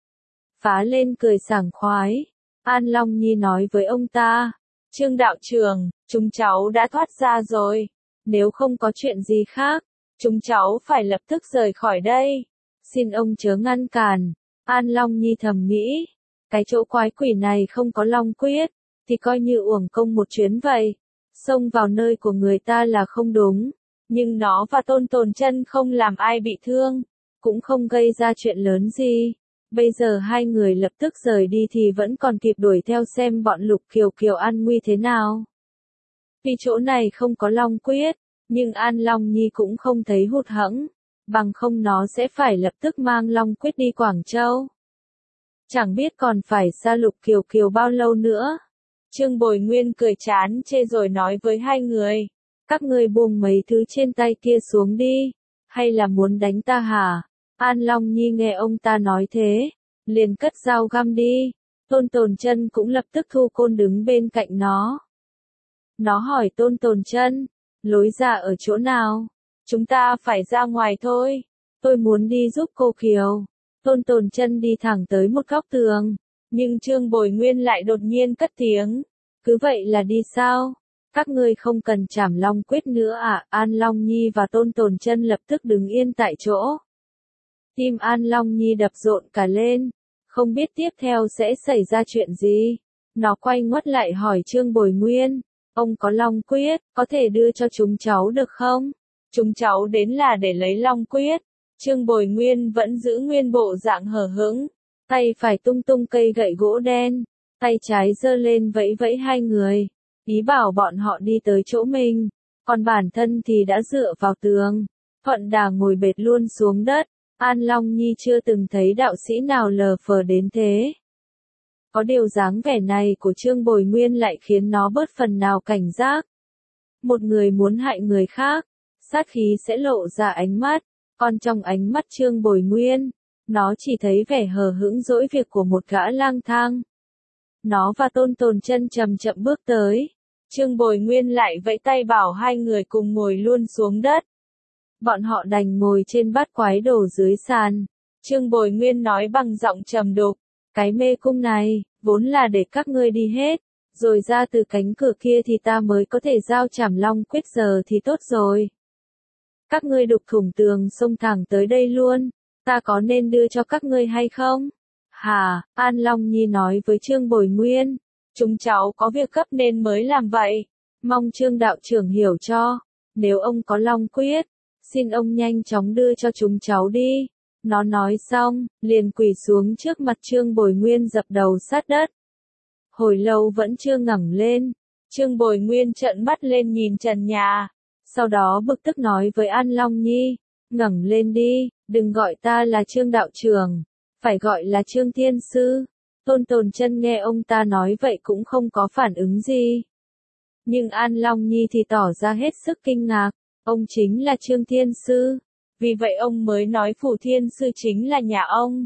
Phá lên cười sảng khoái. An Long Nhi nói với ông ta, Trương đạo trưởng, chúng cháu đã thoát ra rồi. Nếu không có chuyện gì khác, chúng cháu phải lập tức rời khỏi đây. Xin ông chớ ngăn cản. An Long Nhi thầm nghĩ, cái chỗ quái quỷ này không có long quyết, thì coi như uổng công một chuyến vậy. Xông vào nơi của người ta là không đúng. Nhưng nó và Tôn Tồn Chân không làm ai bị thương, cũng không gây ra chuyện lớn gì. Bây giờ hai người lập tức rời đi thì vẫn còn kịp đuổi theo xem bọn Lục Kiều Kiều an nguy thế nào. Vì chỗ này không có long quyết, nhưng An Long Nhi cũng không thấy hụt hẫng, bằng không nó sẽ phải lập tức mang long quyết đi Quảng Châu. Chẳng biết còn phải xa Lục Kiều Kiều bao lâu nữa. Trương Bồi Nguyên cười chán chê rồi nói với hai người, các ngươi buông mấy thứ trên tay kia xuống đi, hay là muốn đánh ta hả? An Long Nhi nghe ông ta nói thế, liền cất dao găm đi. Tôn Tồn Chân cũng lập tức thu côn đứng bên cạnh nó. Nó hỏi Tôn Tồn Chân, lối ra ở chỗ nào? Chúng ta phải ra ngoài thôi. Tôi muốn đi giúp cô Kiều. Tôn Tồn Chân đi thẳng tới một góc tường. Nhưng Trương Bồi Nguyên lại đột nhiên cất tiếng. Cứ vậy là đi sao? Các ngươi không cần Trảm Long Quyết nữa à? An Long Nhi và Tôn Tồn Chân lập tức đứng yên tại chỗ. Tim An Long Nhi đập rộn cả lên. Không biết tiếp theo sẽ xảy ra chuyện gì. Nó quay ngoắt lại hỏi Trương Bồi Nguyên. Ông có Long Quyết, có thể đưa cho chúng cháu được không? Chúng cháu đến là để lấy Long Quyết. Trương Bồi Nguyên vẫn giữ nguyên bộ dạng hờ hững. Tay phải tung tung cây gậy gỗ đen. Tay trái giơ lên vẫy vẫy hai người. Ý bảo bọn họ đi tới chỗ mình. Còn bản thân thì đã dựa vào tường. Thuận đà ngồi bệt luôn xuống đất. An Long Nhi chưa từng thấy đạo sĩ nào lờ phờ đến thế. Có điều dáng vẻ này của Trương Bồi Nguyên lại khiến nó bớt phần nào cảnh giác. Một người muốn hại người khác, sát khí sẽ lộ ra ánh mắt, còn trong ánh mắt Trương Bồi Nguyên, nó chỉ thấy vẻ hờ hững dỗi việc của một gã lang thang. Nó và Tôn Tồn Chân chậm chậm bước tới. Trương Bồi Nguyên lại vẫy tay bảo hai người cùng ngồi luôn xuống đất. Bọn họ đành ngồi trên bát quái đồ dưới sàn. Trương Bồi Nguyên nói bằng giọng trầm đục. Cái mê cung này, vốn là để các ngươi đi hết. Rồi ra từ cánh cửa kia thì ta mới có thể giao Trảm Long Quyết, giờ thì tốt rồi. Các ngươi đục thủng tường xông thẳng tới đây luôn. Ta có nên đưa cho các ngươi hay không? Hà, An Long Nhi nói với Trương Bồi Nguyên. Chúng cháu có việc gấp nên mới làm vậy. Mong Trương đạo trưởng hiểu cho. Nếu ông có Long Quyết, xin ông nhanh chóng đưa cho chúng cháu đi. Nó nói xong, liền quỳ xuống trước mặt Trương Bồi Nguyên dập đầu sát đất. Hồi lâu vẫn chưa ngẩng lên. Trương Bồi Nguyên trợn mắt lên nhìn trần nhà. Sau đó bực tức nói với An Long Nhi. Ngẩng lên đi, đừng gọi ta là Trương đạo trưởng. Phải gọi là Trương Thiên Sư. Tôn Tồn Chân nghe ông ta nói vậy cũng không có phản ứng gì. Nhưng An Long Nhi thì tỏ ra hết sức kinh ngạc. Ông chính là Trương Thiên Sư. Vì vậy ông mới nói Phủ Thiên Sư chính là nhà ông.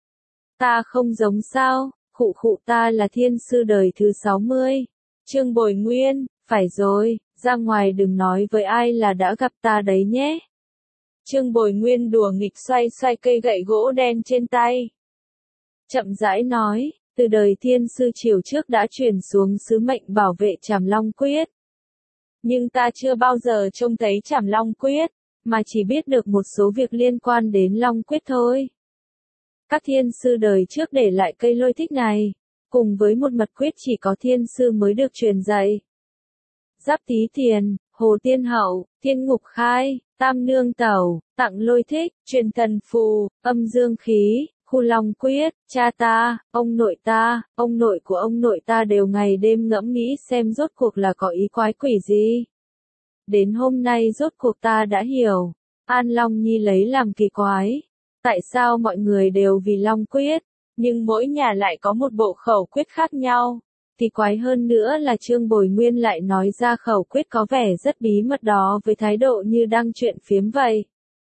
Ta không giống sao, khụ khụ, ta là Thiên Sư đời thứ sáu mươi. Trương Bồi Nguyên, phải rồi, ra ngoài đừng nói với ai là đã gặp ta đấy nhé. Trương Bồi Nguyên đùa nghịch xoay xoay cây gậy gỗ đen trên tay. Chậm rãi nói, từ đời Thiên Sư chiều trước đã truyền xuống sứ mệnh bảo vệ Trảm Long Quyết. Nhưng ta chưa bao giờ trông thấy Trảm Long Quyết, mà chỉ biết được một số việc liên quan đến Long Quyết thôi. Các thiên sư đời trước để lại cây lôi thích này, cùng với một mật quyết chỉ có thiên sư mới được truyền dạy. Giáp Tý Thiền, Hồ Tiên Hậu, Thiên Ngục Khai, Tam Nương Tẩu, Tặng Lôi Thích, Truyền Thần Phù, Âm Dương Khí, Khu Long Quyết, cha ta, ông nội ta, ông nội của ông nội ta đều ngày đêm ngẫm nghĩ xem rốt cuộc là có ý quái quỷ gì. Đến hôm nay rốt cuộc ta đã hiểu. An Long Nhi lấy làm kỳ quái. Tại sao mọi người đều vì Long Quyết, nhưng mỗi nhà lại có một bộ khẩu quyết khác nhau? Kỳ quái hơn nữa là Trương Bồi Nguyên lại nói ra khẩu quyết có vẻ rất bí mật đó với thái độ như đang chuyện phiếm vậy.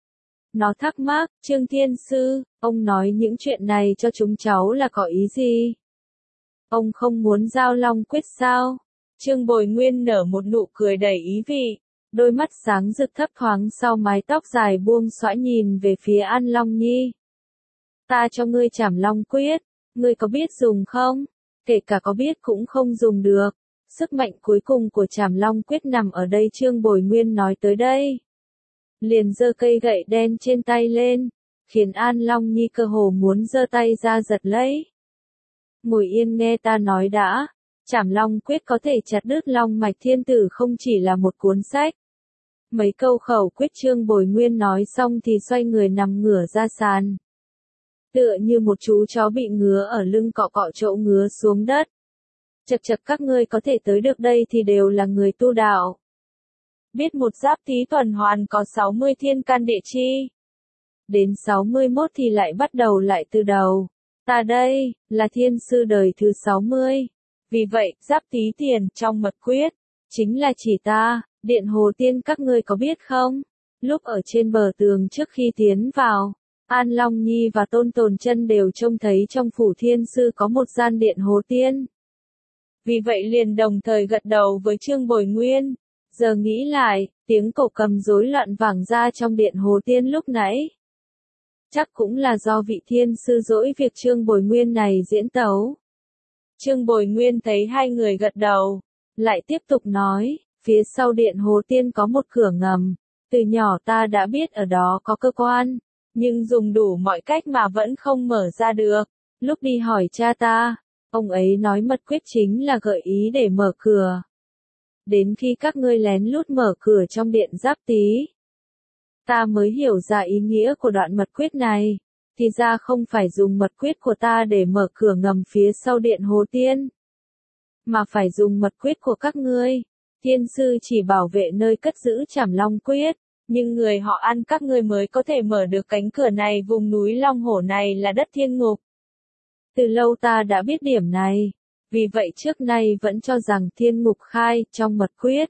Nó thắc mắc, Trương Thiên Sư, ông nói những chuyện này cho chúng cháu là có ý gì? Ông không muốn giao Long Quyết sao? Trương Bồi Nguyên nở một nụ cười đầy ý vị. Đôi mắt sáng rực thấp thoáng sau mái tóc dài buông xõa nhìn về phía An Long Nhi. Ta cho ngươi Trảm Long Quyết, ngươi có biết dùng không? Kể cả có biết cũng không dùng được. Sức mạnh cuối cùng của Trảm Long Quyết nằm ở đây. Trương Bồi Nguyên nói tới đây. Liền giơ cây gậy đen trên tay lên, khiến An Long Nhi cơ hồ muốn giơ tay ra giật lấy. Ngồi yên nghe ta nói đã. Trảm Long Quyết có thể chặt đứt long mạch thiên tử không chỉ là một cuốn sách. Mấy câu khẩu quyết Trương Bồi Nguyên nói xong thì xoay người nằm ngửa ra sàn. Tựa như một chú chó bị ngứa ở lưng cọ cọ chỗ ngứa xuống đất. Chật chật, các ngươi có thể tới được đây thì đều là người tu đạo. Biết một Giáp Tý tuần hoàn có sáu mươi thiên can địa chi. Đến sáu mươi mốt thì lại bắt đầu lại từ đầu. Ta đây, là thiên sư đời thứ sáu mươi. Vì vậy, Giáp Tý tiền trong mật quyết, chính là chỉ ta. Điện Hồ Tiên các ngươi có biết không? Lúc ở trên bờ tường trước khi tiến vào, An Long Nhi và Tôn Tồn Chân đều trông thấy trong Phủ Thiên Sư có một gian Điện Hồ Tiên. Vì vậy liền đồng thời gật đầu với Trương Bồi Nguyên. Giờ nghĩ lại, tiếng cổ cầm rối loạn vang ra trong Điện Hồ Tiên lúc nãy. Chắc cũng là do vị thiên sư dỗi việc Trương Bồi Nguyên này diễn tấu. Trương Bồi Nguyên thấy hai người gật đầu, lại tiếp tục nói, phía sau điện Hồ Tiên có một cửa ngầm, từ nhỏ ta đã biết ở đó có cơ quan, nhưng dùng đủ mọi cách mà vẫn không mở ra được. Lúc đi hỏi cha ta, ông ấy nói mật quyết chính là gợi ý để mở cửa. Đến khi các ngươi lén lút mở cửa trong điện Giáp Tý, ta mới hiểu ra ý nghĩa của đoạn mật quyết này, thì ra không phải dùng mật quyết của ta để mở cửa ngầm phía sau điện Hồ Tiên, mà phải dùng mật quyết của các ngươi. Thiên sư chỉ bảo vệ nơi cất giữ Trảm Long Quyết, nhưng người họ An các ngươi mới có thể mở được cánh cửa này. Vùng núi Long Hổ này là đất thiên ngục. Từ lâu ta đã biết điểm này, vì vậy trước nay vẫn cho rằng thiên ngục khai trong mật quyết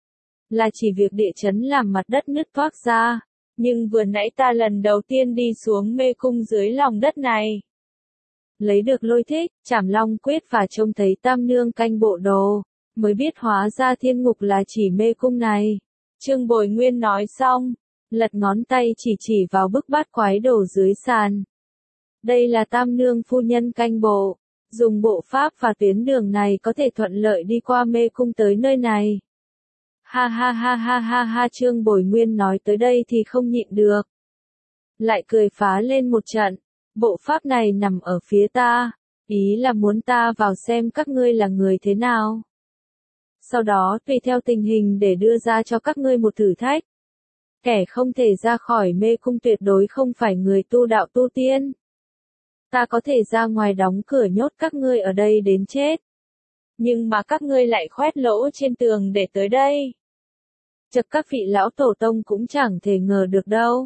là chỉ việc địa chấn làm mặt đất nứt toác ra, nhưng vừa nãy ta lần đầu tiên đi xuống mê cung dưới lòng đất này, lấy được lôi thích, Trảm Long Quyết và trông thấy Tam Nương canh bộ đồ, mới biết hóa ra thiên ngục là chỉ mê cung này. Trương Bồi Nguyên nói xong, lật ngón tay chỉ chỉ vào bức bát quái đồ dưới sàn. Đây là Tam Nương phu nhân canh bộ, dùng bộ pháp và tuyến đường này có thể thuận lợi đi qua mê cung tới nơi này. Ha ha ha ha ha ha, Trương Bồi Nguyên nói tới đây thì không nhịn được, lại cười phá lên một trận. Bộ pháp này nằm ở phía ta, ý là muốn ta vào xem các ngươi là người thế nào. Sau đó tùy theo tình hình để đưa ra cho các ngươi một thử thách. Kẻ không thể ra khỏi mê cung tuyệt đối không phải người tu đạo tu tiên. Ta có thể ra ngoài đóng cửa nhốt các ngươi ở đây đến chết. Nhưng mà các ngươi lại khoét lỗ trên tường để tới đây. Chật, các vị lão tổ tông cũng chẳng thể ngờ được đâu.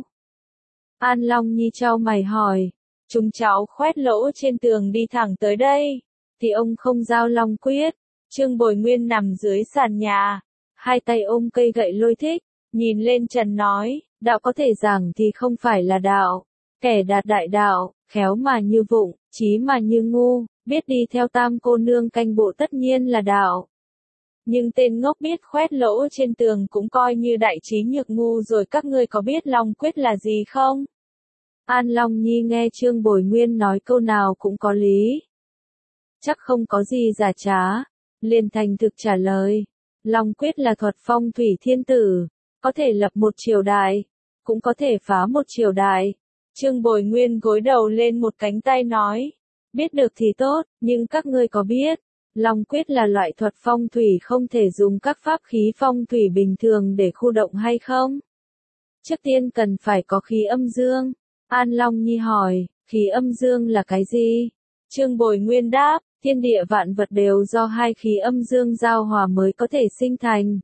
An Long Nhi chau mày hỏi, chúng cháu khoét lỗ trên tường đi thẳng tới đây, thì ông không giao Long Quyết. Trương Bồi Nguyên nằm dưới sàn nhà, hai tay ôm cây gậy lôi thích, nhìn lên trần nói, đạo có thể giảng thì không phải là đạo. Kẻ đạt đại đạo, khéo mà như vụng, trí mà như ngu, biết đi theo Tam cô nương canh bộ tất nhiên là đạo. Nhưng tên ngốc biết khoét lỗ trên tường cũng coi như đại trí nhược ngu rồi. Các ngươi có biết Long Quyết là gì không? An Long Nhi nghe Trương Bồi Nguyên nói câu nào cũng có lý, chắc không có gì giả trá, liền thành thực trả lời. Long Quyết là thuật phong thủy thiên tử, có thể lập một triều đại, cũng có thể phá một triều đại. Trương Bồi Nguyên gối đầu lên một cánh tay nói, biết được thì tốt, nhưng các ngươi có biết, Long Quyết là loại thuật phong thủy không thể dùng các pháp khí phong thủy bình thường để khu động hay không? Trước tiên cần phải có khí âm dương. An Long Nhi hỏi, khí âm dương là cái gì? Trương Bồi Nguyên đáp, thiên địa vạn vật đều do hai khí âm dương giao hòa mới có thể sinh thành.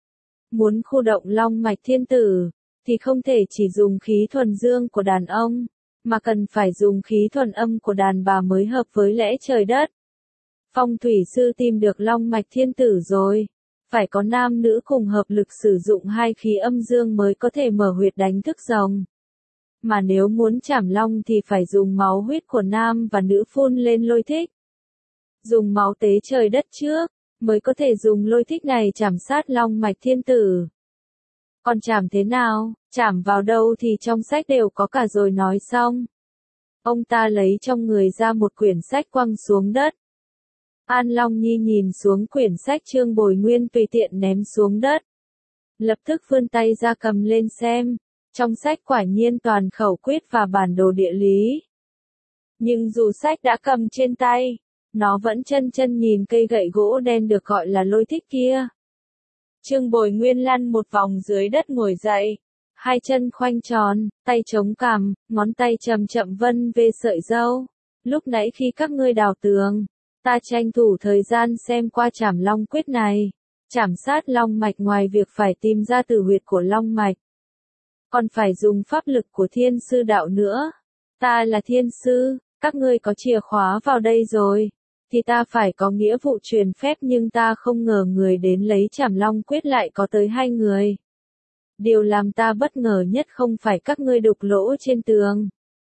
Muốn khu động long mạch thiên tử, thì không thể chỉ dùng khí thuần dương của đàn ông, mà cần phải dùng khí thuần âm của đàn bà mới hợp với lẽ trời đất. Phong thủy sư tìm được long mạch thiên tử rồi, phải có nam nữ cùng hợp lực sử dụng hai khí âm dương mới có thể mở huyệt đánh thức rồng. Mà nếu muốn chảm long thì phải dùng máu huyết của nam và nữ phun lên lôi thích. Dùng máu tế trời đất trước, mới có thể dùng lôi thích này chảm sát long mạch thiên tử. Còn chảm thế nào, chảm vào đâu thì trong sách đều có cả rồi nói xong. Ông ta lấy trong người ra một quyển sách quăng xuống đất. An Long Nhi nhìn xuống quyển sách Trương Bồi Nguyên tùy tiện ném xuống đất. Lập tức vươn tay ra cầm lên xem. Trong sách quả nhiên toàn khẩu quyết và bản đồ địa lý. Nhưng dù sách đã cầm trên tay, nó vẫn chân chân nhìn cây gậy gỗ đen được gọi là lôi thích kia. Trương Bồi Nguyên lăn một vòng dưới đất ngồi dậy, hai chân khoanh tròn, tay chống cằm, ngón tay chậm chậm vân về sợi râu. Lúc nãy khi các ngươi đào tường, ta tranh thủ thời gian xem qua Trảm Long Quyết này. Chảm sát long mạch ngoài việc phải tìm ra tử huyệt của long mạch, còn phải dùng pháp lực của thiên sư đạo nữa. Ta là thiên sư, các ngươi có chìa khóa vào đây rồi, thì ta phải có nghĩa vụ truyền phép, nhưng ta không ngờ người đến lấy Trảm Long Quyết lại có tới hai người. Điều làm ta bất ngờ nhất không phải các ngươi đục lỗ trên tường,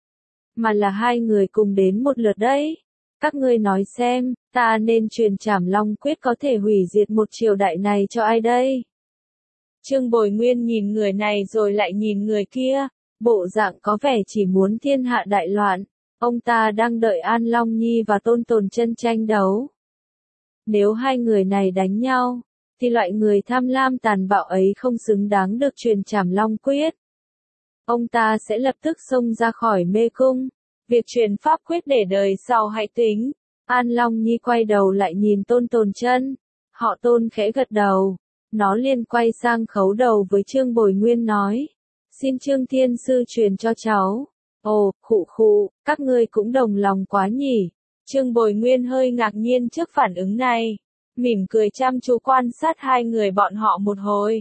mà là hai người cùng đến một lượt đấy. Các ngươi nói xem, ta nên truyền Trảm Long Quyết có thể hủy diệt một triều đại này cho ai đây? Trương Bồi Nguyên nhìn người này rồi lại nhìn người kia, bộ dạng có vẻ chỉ muốn thiên hạ đại loạn. Ông ta đang đợi An Long Nhi và Tôn Tồn Chân tranh đấu. Nếu hai người này đánh nhau, thì loại người tham lam tàn bạo ấy không xứng đáng được truyền Trảm Long Quyết. Ông ta sẽ lập tức xông ra khỏi mê cung. Việc truyền pháp quyết để đời sau hãy tính. An Long Nhi quay đầu lại nhìn Tôn Tồn Chân. Họ Tôn khẽ gật đầu. Nó liền quay sang khấu đầu với Trương Bồi Nguyên nói. Xin Trương Thiên Sư truyền cho cháu. Ồ, khụ khụ, các ngươi cũng đồng lòng quá nhỉ. Trương Bồi Nguyên hơi ngạc nhiên trước phản ứng này. Mỉm cười chăm chú quan sát hai người bọn họ một hồi.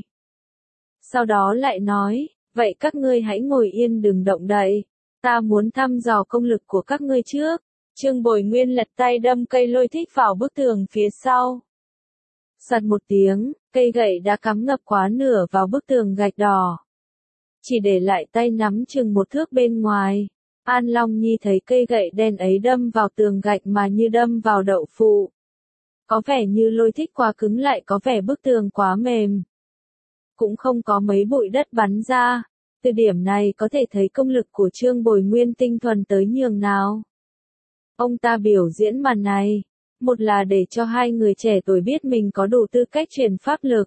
Sau đó lại nói, vậy các ngươi hãy ngồi yên đừng động đậy. Ta muốn thăm dò công lực của các ngươi trước. Trương Bồi Nguyên lật tay đâm cây lôi thích vào bức tường phía sau. Sạt một tiếng, cây gậy đã cắm ngập quá nửa vào bức tường gạch đỏ. Chỉ để lại tay nắm chừng một thước bên ngoài. An Long Nhi thấy cây gậy đen ấy đâm vào tường gạch mà như đâm vào đậu phụ. Có vẻ như lôi thích quá cứng lại có vẻ bức tường quá mềm. Cũng không có mấy bụi đất bắn ra. Từ điểm này có thể thấy công lực của Trương Bồi Nguyên tinh thuần tới nhường nào. Ông ta biểu diễn màn này. Một là để cho hai người trẻ tuổi biết mình có đủ tư cách truyền pháp lực.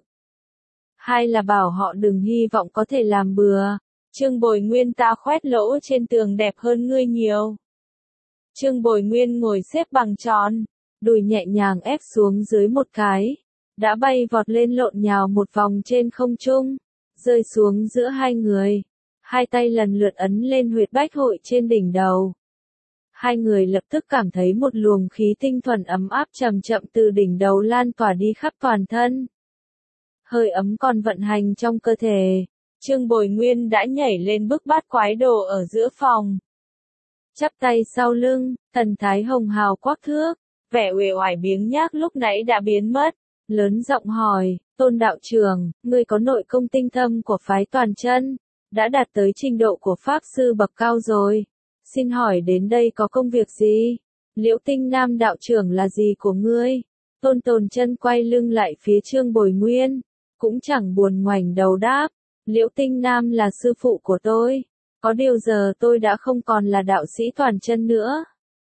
Hai là bảo họ đừng hy vọng có thể làm bừa. Trương Bồi Nguyên ta khoét lỗ trên tường đẹp hơn ngươi nhiều. Trương Bồi Nguyên ngồi xếp bằng tròn, đùi nhẹ nhàng ép xuống dưới một cái. Đã bay vọt lên lộn nhào một vòng trên không trung, rơi xuống giữa hai người. Hai tay lần lượt ấn lên huyệt bách hội trên đỉnh đầu. Hai người lập tức cảm thấy một luồng khí tinh thuần ấm áp chậm chậm từ đỉnh đầu lan tỏa đi khắp toàn thân. Hơi ấm còn vận hành trong cơ thể. Trương Bồi Nguyên đã nhảy lên bức bát quái đồ ở giữa phòng. Chắp tay sau lưng, thần thái hồng hào quắc thước, vẻ uể oải biếng nhác lúc nãy đã biến mất. Lớn giọng hỏi, Tôn đạo trưởng, ngươi có nội công tinh thâm của phái Toàn Chân, đã đạt tới trình độ của pháp sư bậc cao rồi. Xin hỏi đến đây có công việc gì? Liễu Tinh Nam đạo trưởng là gì của ngươi? Tôn Tồn Chân quay lưng lại phía Trương Bồi Nguyên, cũng chẳng buồn ngoảnh đầu đáp. Liễu Tinh Nam là sư phụ của tôi. Có điều giờ tôi đã không còn là đạo sĩ Toàn Chân nữa.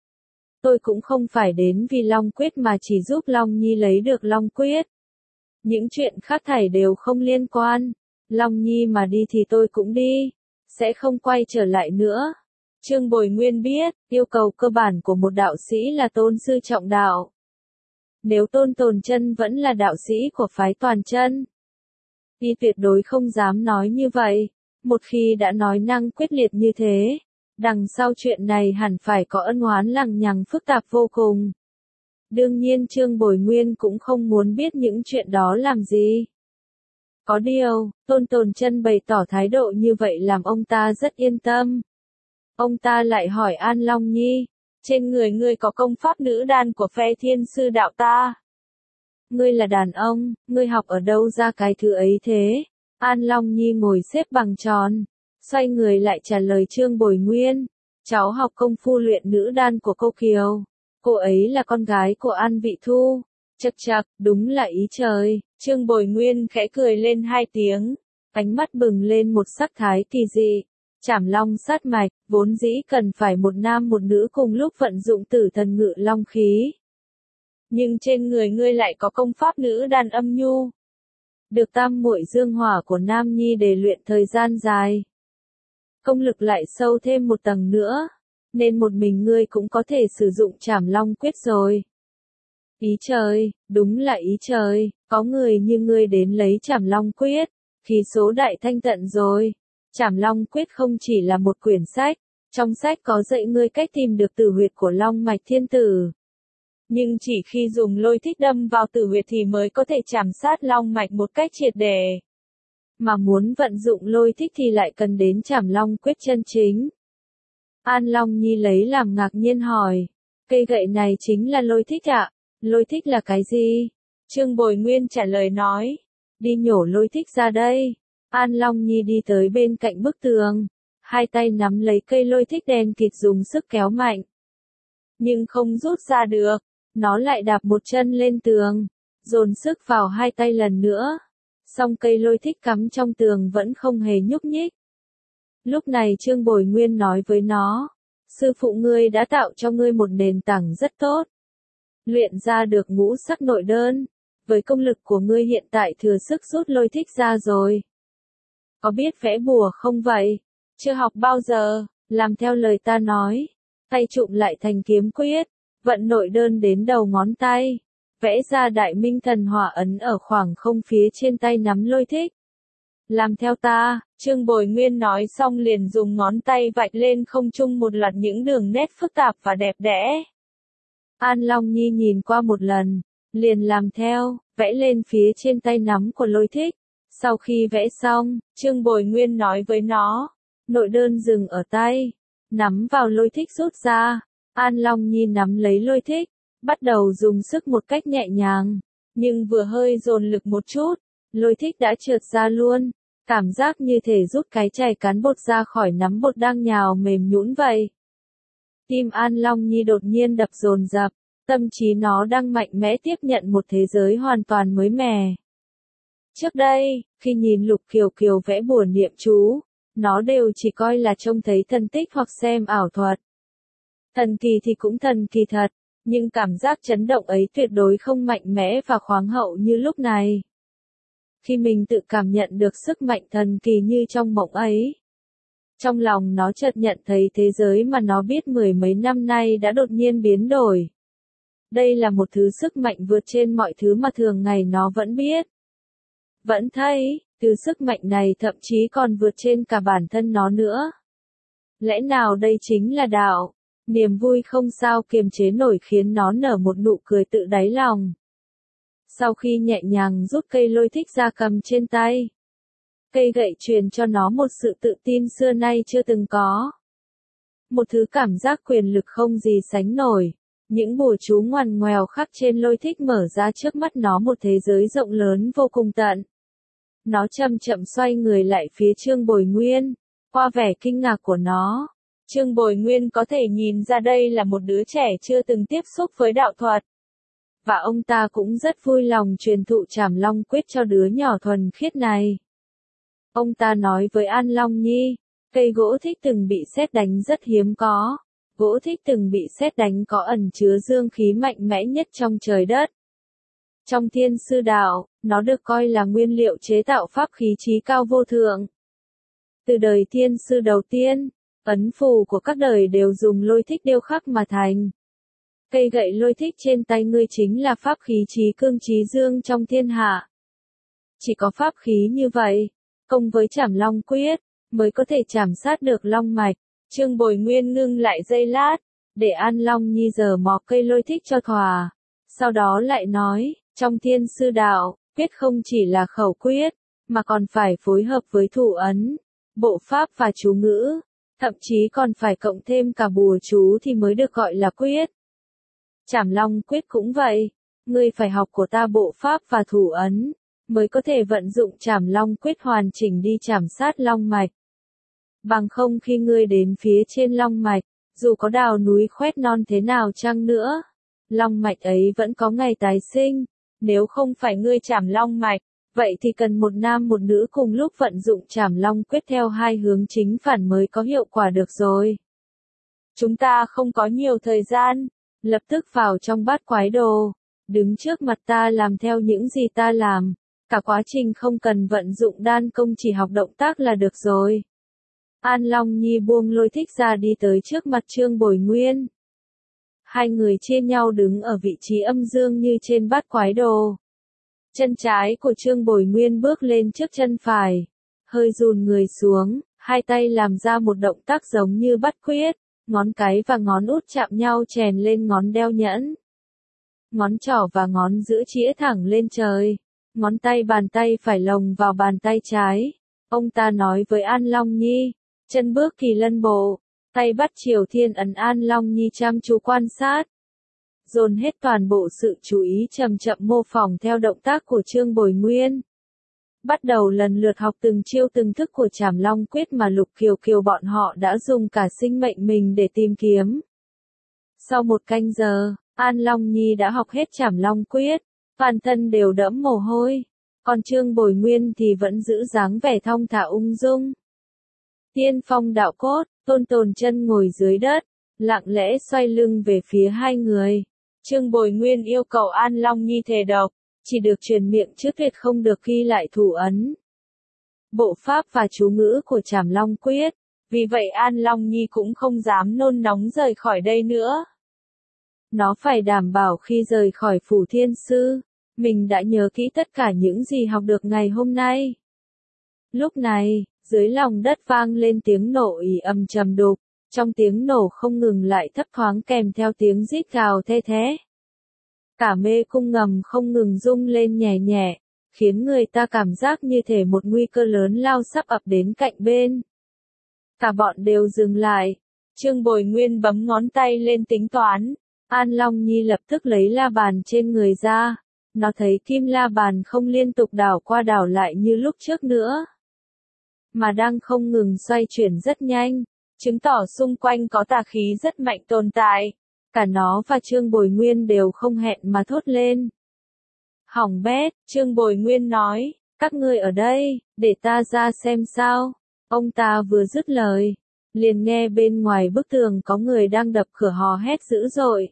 Tôi cũng không phải đến vì Long Quyết mà chỉ giúp Long Nhi lấy được Long Quyết. Những chuyện khác thảy đều không liên quan. Long Nhi mà đi thì tôi cũng đi. Sẽ không quay trở lại nữa. Trương Bồi Nguyên biết, yêu cầu cơ bản của một đạo sĩ là tôn sư trọng đạo. Nếu Tôn Tồn Chân vẫn là đạo sĩ của phái Toàn Chân, y tuyệt đối không dám nói như vậy. Một khi đã nói năng quyết liệt như thế, đằng sau chuyện này hẳn phải có ân oán lằng nhằng phức tạp vô cùng. Đương nhiên Trương Bồi Nguyên cũng không muốn biết những chuyện đó làm gì. Có điều, Tôn Tồn Chân bày tỏ thái độ như vậy làm ông ta rất yên tâm. Ông ta lại hỏi An Long Nhi, trên người ngươi có công pháp nữ đan của phe Thiên Sư đạo ta. Ngươi là đàn ông, ngươi học ở đâu ra cái thứ ấy thế? An Long Nhi ngồi xếp bằng tròn, xoay người lại trả lời Trương Bồi Nguyên. Cháu học công phu luyện nữ đan của cô Kiều. Cô ấy là con gái của An Vị Thu. Chậc chậc, đúng là ý trời. Trương Bồi Nguyên khẽ cười lên hai tiếng, ánh mắt bừng lên một sắc thái kỳ dị. Trảm long sát mạch, vốn dĩ cần phải một nam một nữ cùng lúc vận dụng tử thần ngự long khí. Nhưng trên người ngươi lại có công pháp nữ đàn âm nhu. Được tam muội dương hỏa của Nam Nhi để luyện thời gian dài. Công lực lại sâu thêm một tầng nữa. Nên một mình ngươi cũng có thể sử dụng Trảm Long Quyết rồi. Ý trời, đúng là ý trời, có người như ngươi đến lấy Trảm Long Quyết, khí số đại thanh tận rồi. Trảm Long Quyết không chỉ là một quyển sách, trong sách có dạy ngươi cách tìm được tử huyệt của Long Mạch Thiên Tử. Nhưng chỉ khi dùng lôi thích đâm vào tử huyệt thì mới có thể chảm sát Long Mạch một cách triệt để. Mà muốn vận dụng lôi thích thì lại cần đến Trảm Long Quyết chân chính. An Long Nhi lấy làm ngạc nhiên hỏi, cây gậy này chính là lôi thích ạ? Lôi thích là cái gì? Trương Bồi Nguyên trả lời nói, đi nhổ lôi thích ra đây. An Long Nhi đi tới bên cạnh bức tường, hai tay nắm lấy cây lôi thích đen kịt dùng sức kéo mạnh. Nhưng không rút ra được, nó lại đạp một chân lên tường, dồn sức vào hai tay lần nữa. Song cây lôi thích cắm trong tường vẫn không hề nhúc nhích. Lúc này Trương Bồi Nguyên nói với nó, sư phụ ngươi đã tạo cho ngươi một nền tảng rất tốt. Luyện ra được ngũ sắc nội đơn, với công lực của ngươi hiện tại thừa sức rút lôi thích ra rồi. Có biết vẽ bùa không vậy? Chưa học bao giờ, làm theo lời ta nói. Tay trụm lại thành kiếm quyết, vận nội đơn đến đầu ngón tay. Vẽ ra đại minh thần hỏa ấn ở khoảng không phía trên tay nắm lôi thích. Làm theo ta, Trương Bồi Nguyên nói xong liền dùng ngón tay vạch lên không trung một loạt những đường nét phức tạp và đẹp đẽ. An Long Nhi nhìn qua một lần, liền làm theo, vẽ lên phía trên tay nắm của lôi thích. Sau khi vẽ xong, Trương Bồi Nguyên nói với nó, nội đơn dừng ở tay, nắm vào lôi thích rút ra. An Long Nhi nắm lấy lôi thích, bắt đầu dùng sức một cách nhẹ nhàng, nhưng vừa hơi dồn lực một chút, lôi thích đã trượt ra luôn, cảm giác như thể rút cái chày cán bột ra khỏi nắm bột đang nhào mềm nhũn vậy. Tim An Long Nhi đột nhiên đập dồn dập, tâm trí nó đang mạnh mẽ tiếp nhận một thế giới hoàn toàn mới mẻ. Trước đây, khi nhìn Lục Kiều Kiều vẽ bùa niệm chú, nó đều chỉ coi là trông thấy thần tích hoặc xem ảo thuật. Thần kỳ thì cũng thần kỳ thật, nhưng cảm giác chấn động ấy tuyệt đối không mạnh mẽ và khoáng hậu như lúc này. Khi mình tự cảm nhận được sức mạnh thần kỳ như trong mộng ấy, trong lòng nó chợt nhận thấy thế giới mà nó biết mười mấy năm nay đã đột nhiên biến đổi. Đây là một thứ sức mạnh vượt trên mọi thứ mà thường ngày nó vẫn biết. Vẫn thấy, thứ sức mạnh này thậm chí còn vượt trên cả bản thân nó nữa. Lẽ nào đây chính là đạo? Niềm vui không sao kiềm chế nổi khiến nó nở một nụ cười tự đáy lòng. Sau khi nhẹ nhàng rút cây lôi thích ra cầm trên tay, cây gậy truyền cho nó một sự tự tin xưa nay chưa từng có. Một thứ cảm giác quyền lực không gì sánh nổi. Những bùa chú ngoằn ngoèo khắc trên lôi thích mở ra trước mắt nó một thế giới rộng lớn vô cùng tận. Nó chậm chậm xoay người lại phía Trương Bồi Nguyên, qua vẻ kinh ngạc của nó. Trương Bồi Nguyên có thể nhìn ra đây là một đứa trẻ chưa từng tiếp xúc với đạo thuật. Và ông ta cũng rất vui lòng truyền thụ Trảm Long Quyết cho đứa nhỏ thuần khiết này. Ông ta nói với An Long Nhi, cây gỗ thích từng bị sét đánh rất hiếm có. Gỗ thích từng bị sét đánh có ẩn chứa dương khí mạnh mẽ nhất trong trời đất. Trong Thiên Sư Đạo, nó được coi là nguyên liệu chế tạo pháp khí chí cao vô thượng. Từ đời Thiên Sư đầu tiên, ấn phù của các đời đều dùng lôi thích điêu khắc mà thành. Cây gậy lôi thích trên tay ngươi chính là pháp khí chí cương chí dương trong thiên hạ. Chỉ có pháp khí như vậy, cộng với Trảm Long Quyết, mới có thể chảm sát được long mạch. Trương Bồi Nguyên ngưng lại giây lát, để An Long Nhi giở mò cây lôi thích cho thỏa. Sau đó lại nói, trong Thiên Sư Đạo, quyết không chỉ là khẩu quyết, mà còn phải phối hợp với thủ ấn, bộ pháp và chú ngữ, thậm chí còn phải cộng thêm cả bùa chú thì mới được gọi là quyết. Trảm Long Quyết cũng vậy, ngươi phải học của ta bộ pháp và thủ ấn, mới có thể vận dụng Trảm Long Quyết hoàn chỉnh đi chảm sát long mạch. Bằng không khi ngươi đến phía trên long mạch, dù có đào núi khoét non thế nào chăng nữa, long mạch ấy vẫn có ngày tái sinh. Nếu không phải ngươi chảm long mạch, vậy thì cần một nam một nữ cùng lúc vận dụng Trảm Long Quyết theo hai hướng chính phản mới có hiệu quả được rồi. Chúng ta không có nhiều thời gian, lập tức vào trong bát quái đồ, đứng trước mặt ta làm theo những gì ta làm, cả quá trình không cần vận dụng đan công, chỉ học động tác là được rồi. An Long Nhi buông lôi thích ra đi tới trước mặt Trương Bồi Nguyên. Hai người chia nhau đứng ở vị trí âm dương như trên bát quái đồ. Chân trái của Trương Bồi Nguyên bước lên trước chân phải, hơi dùn người xuống, hai tay làm ra một động tác giống như bắt quyết, ngón cái và ngón út chạm nhau chèn lên ngón đeo nhẫn. Ngón trỏ và ngón giữa chĩa thẳng lên trời, ngón tay bàn tay phải lồng vào bàn tay trái. Ông ta nói với An Long Nhi, chân bước kỳ lân bộ, tay bắt triều thiên ấn. An Long Nhi chăm chú quan sát, dồn hết toàn bộ sự chú ý chậm chậm mô phỏng theo động tác của Trương Bồi Nguyên. Bắt đầu lần lượt học từng chiêu từng thức của Trảm Long Quyết mà Lục Kiều Kiều bọn họ đã dùng cả sinh mệnh mình để tìm kiếm. Sau một canh giờ, An Long Nhi đã học hết Trảm Long Quyết, toàn thân đều đẫm mồ hôi, còn Trương Bồi Nguyên thì vẫn giữ dáng vẻ thong thả ung dung. Tiên phong đạo cốt, Tôn Tồn Chân ngồi dưới đất, lặng lẽ xoay lưng về phía hai người. Trương Bồi Nguyên yêu cầu An Long Nhi thề độc, chỉ được truyền miệng chứ tuyệt không được ghi lại thủ ấn. Bộ pháp và chú ngữ của Trảm Long Quyết, vì vậy An Long Nhi cũng không dám nôn nóng rời khỏi đây nữa. Nó phải đảm bảo khi rời khỏi phủ thiên sư, mình đã nhớ kỹ tất cả những gì học được ngày hôm nay. Lúc này, dưới lòng đất vang lên tiếng nổ ì ầm trầm đục, trong tiếng nổ không ngừng lại thấp thoáng kèm theo tiếng rít gào the thé. Cả mê cung ngầm không ngừng rung lên nhẹ nhẹ, khiến người ta cảm giác như thể một nguy cơ lớn lao sắp ập đến cạnh bên. Cả bọn đều dừng lại. Trương Bồi Nguyên bấm ngón tay lên tính toán. An Long Nhi lập tức lấy la bàn trên người ra. Nó thấy kim la bàn không liên tục đảo qua đảo lại như lúc trước nữa, mà đang không ngừng xoay chuyển rất nhanh, chứng tỏ xung quanh có tà khí rất mạnh tồn tại. Cả nó và Trương Bồi Nguyên đều không hẹn mà thốt lên. Hỏng bét, Trương Bồi Nguyên nói, các ngươi ở đây, để ta ra xem sao. Ông ta vừa dứt lời, liền nghe bên ngoài bức tường có người đang đập cửa hò hét dữ dội.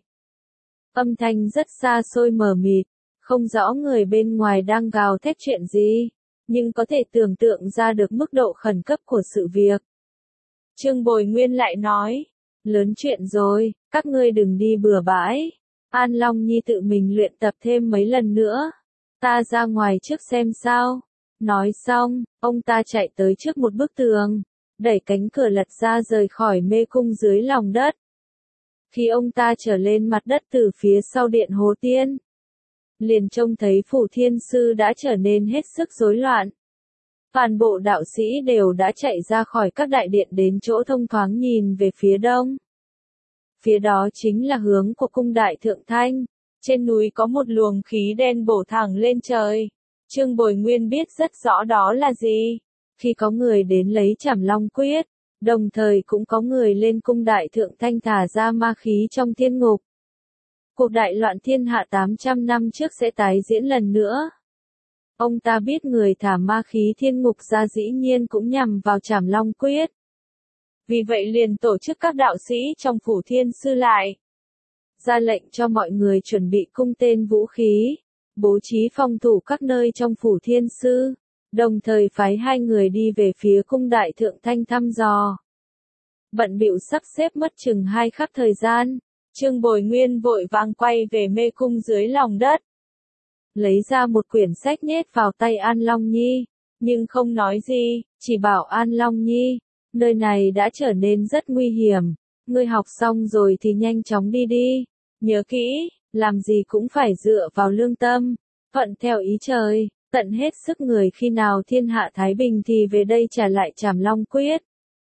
Âm thanh rất xa xôi mờ mịt, không rõ người bên ngoài đang gào thét chuyện gì, nhưng có thể tưởng tượng ra được mức độ khẩn cấp của sự việc. Trương Bồi Nguyên lại nói, lớn chuyện rồi, các ngươi đừng đi bừa bãi. An Long Nhi tự mình luyện tập thêm mấy lần nữa. Ta ra ngoài trước xem sao. Nói xong, ông ta chạy tới trước một bức tường, đẩy cánh cửa lật ra rời khỏi mê cung dưới lòng đất. Khi ông ta trở lên mặt đất từ phía sau điện Hồ Tiên, liền trông thấy phủ thiên sư đã trở nên hết sức rối loạn. Toàn bộ đạo sĩ đều đã chạy ra khỏi các đại điện đến chỗ thông thoáng nhìn về phía đông. Phía đó chính là hướng của cung đại thượng thanh. Trên núi có một luồng khí đen bổ thẳng lên trời. Trương Bồi Nguyên biết rất rõ đó là gì. Khi có người đến lấy Trảm Long Quyết, đồng thời cũng có người lên cung đại thượng thanh thả ra ma khí trong thiên ngục. Cuộc đại loạn thiên hạ tám trăm năm trước sẽ tái diễn lần nữa. Ông ta biết người thả ma khí thiên ngục ra dĩ nhiên cũng nhằm vào Trảm Long Quyết. Vì vậy liền tổ chức các đạo sĩ trong phủ thiên sư lại, ra lệnh cho mọi người chuẩn bị cung tên vũ khí, bố trí phòng thủ các nơi trong phủ thiên sư, đồng thời phái hai người đi về phía cung đại thượng thanh thăm dò. Bận bịu sắp xếp mất chừng hai khắc thời gian, Trương Bồi Nguyên vội vàng quay về mê cung dưới lòng đất. Lấy ra một quyển sách nhét vào tay An Long Nhi, nhưng không nói gì, chỉ bảo An Long Nhi, nơi này đã trở nên rất nguy hiểm, ngươi học xong rồi thì nhanh chóng đi đi, nhớ kỹ, làm gì cũng phải dựa vào lương tâm, thuận theo ý trời, tận hết sức người, khi nào thiên hạ thái bình thì về đây trả lại Trảm Long Quyết.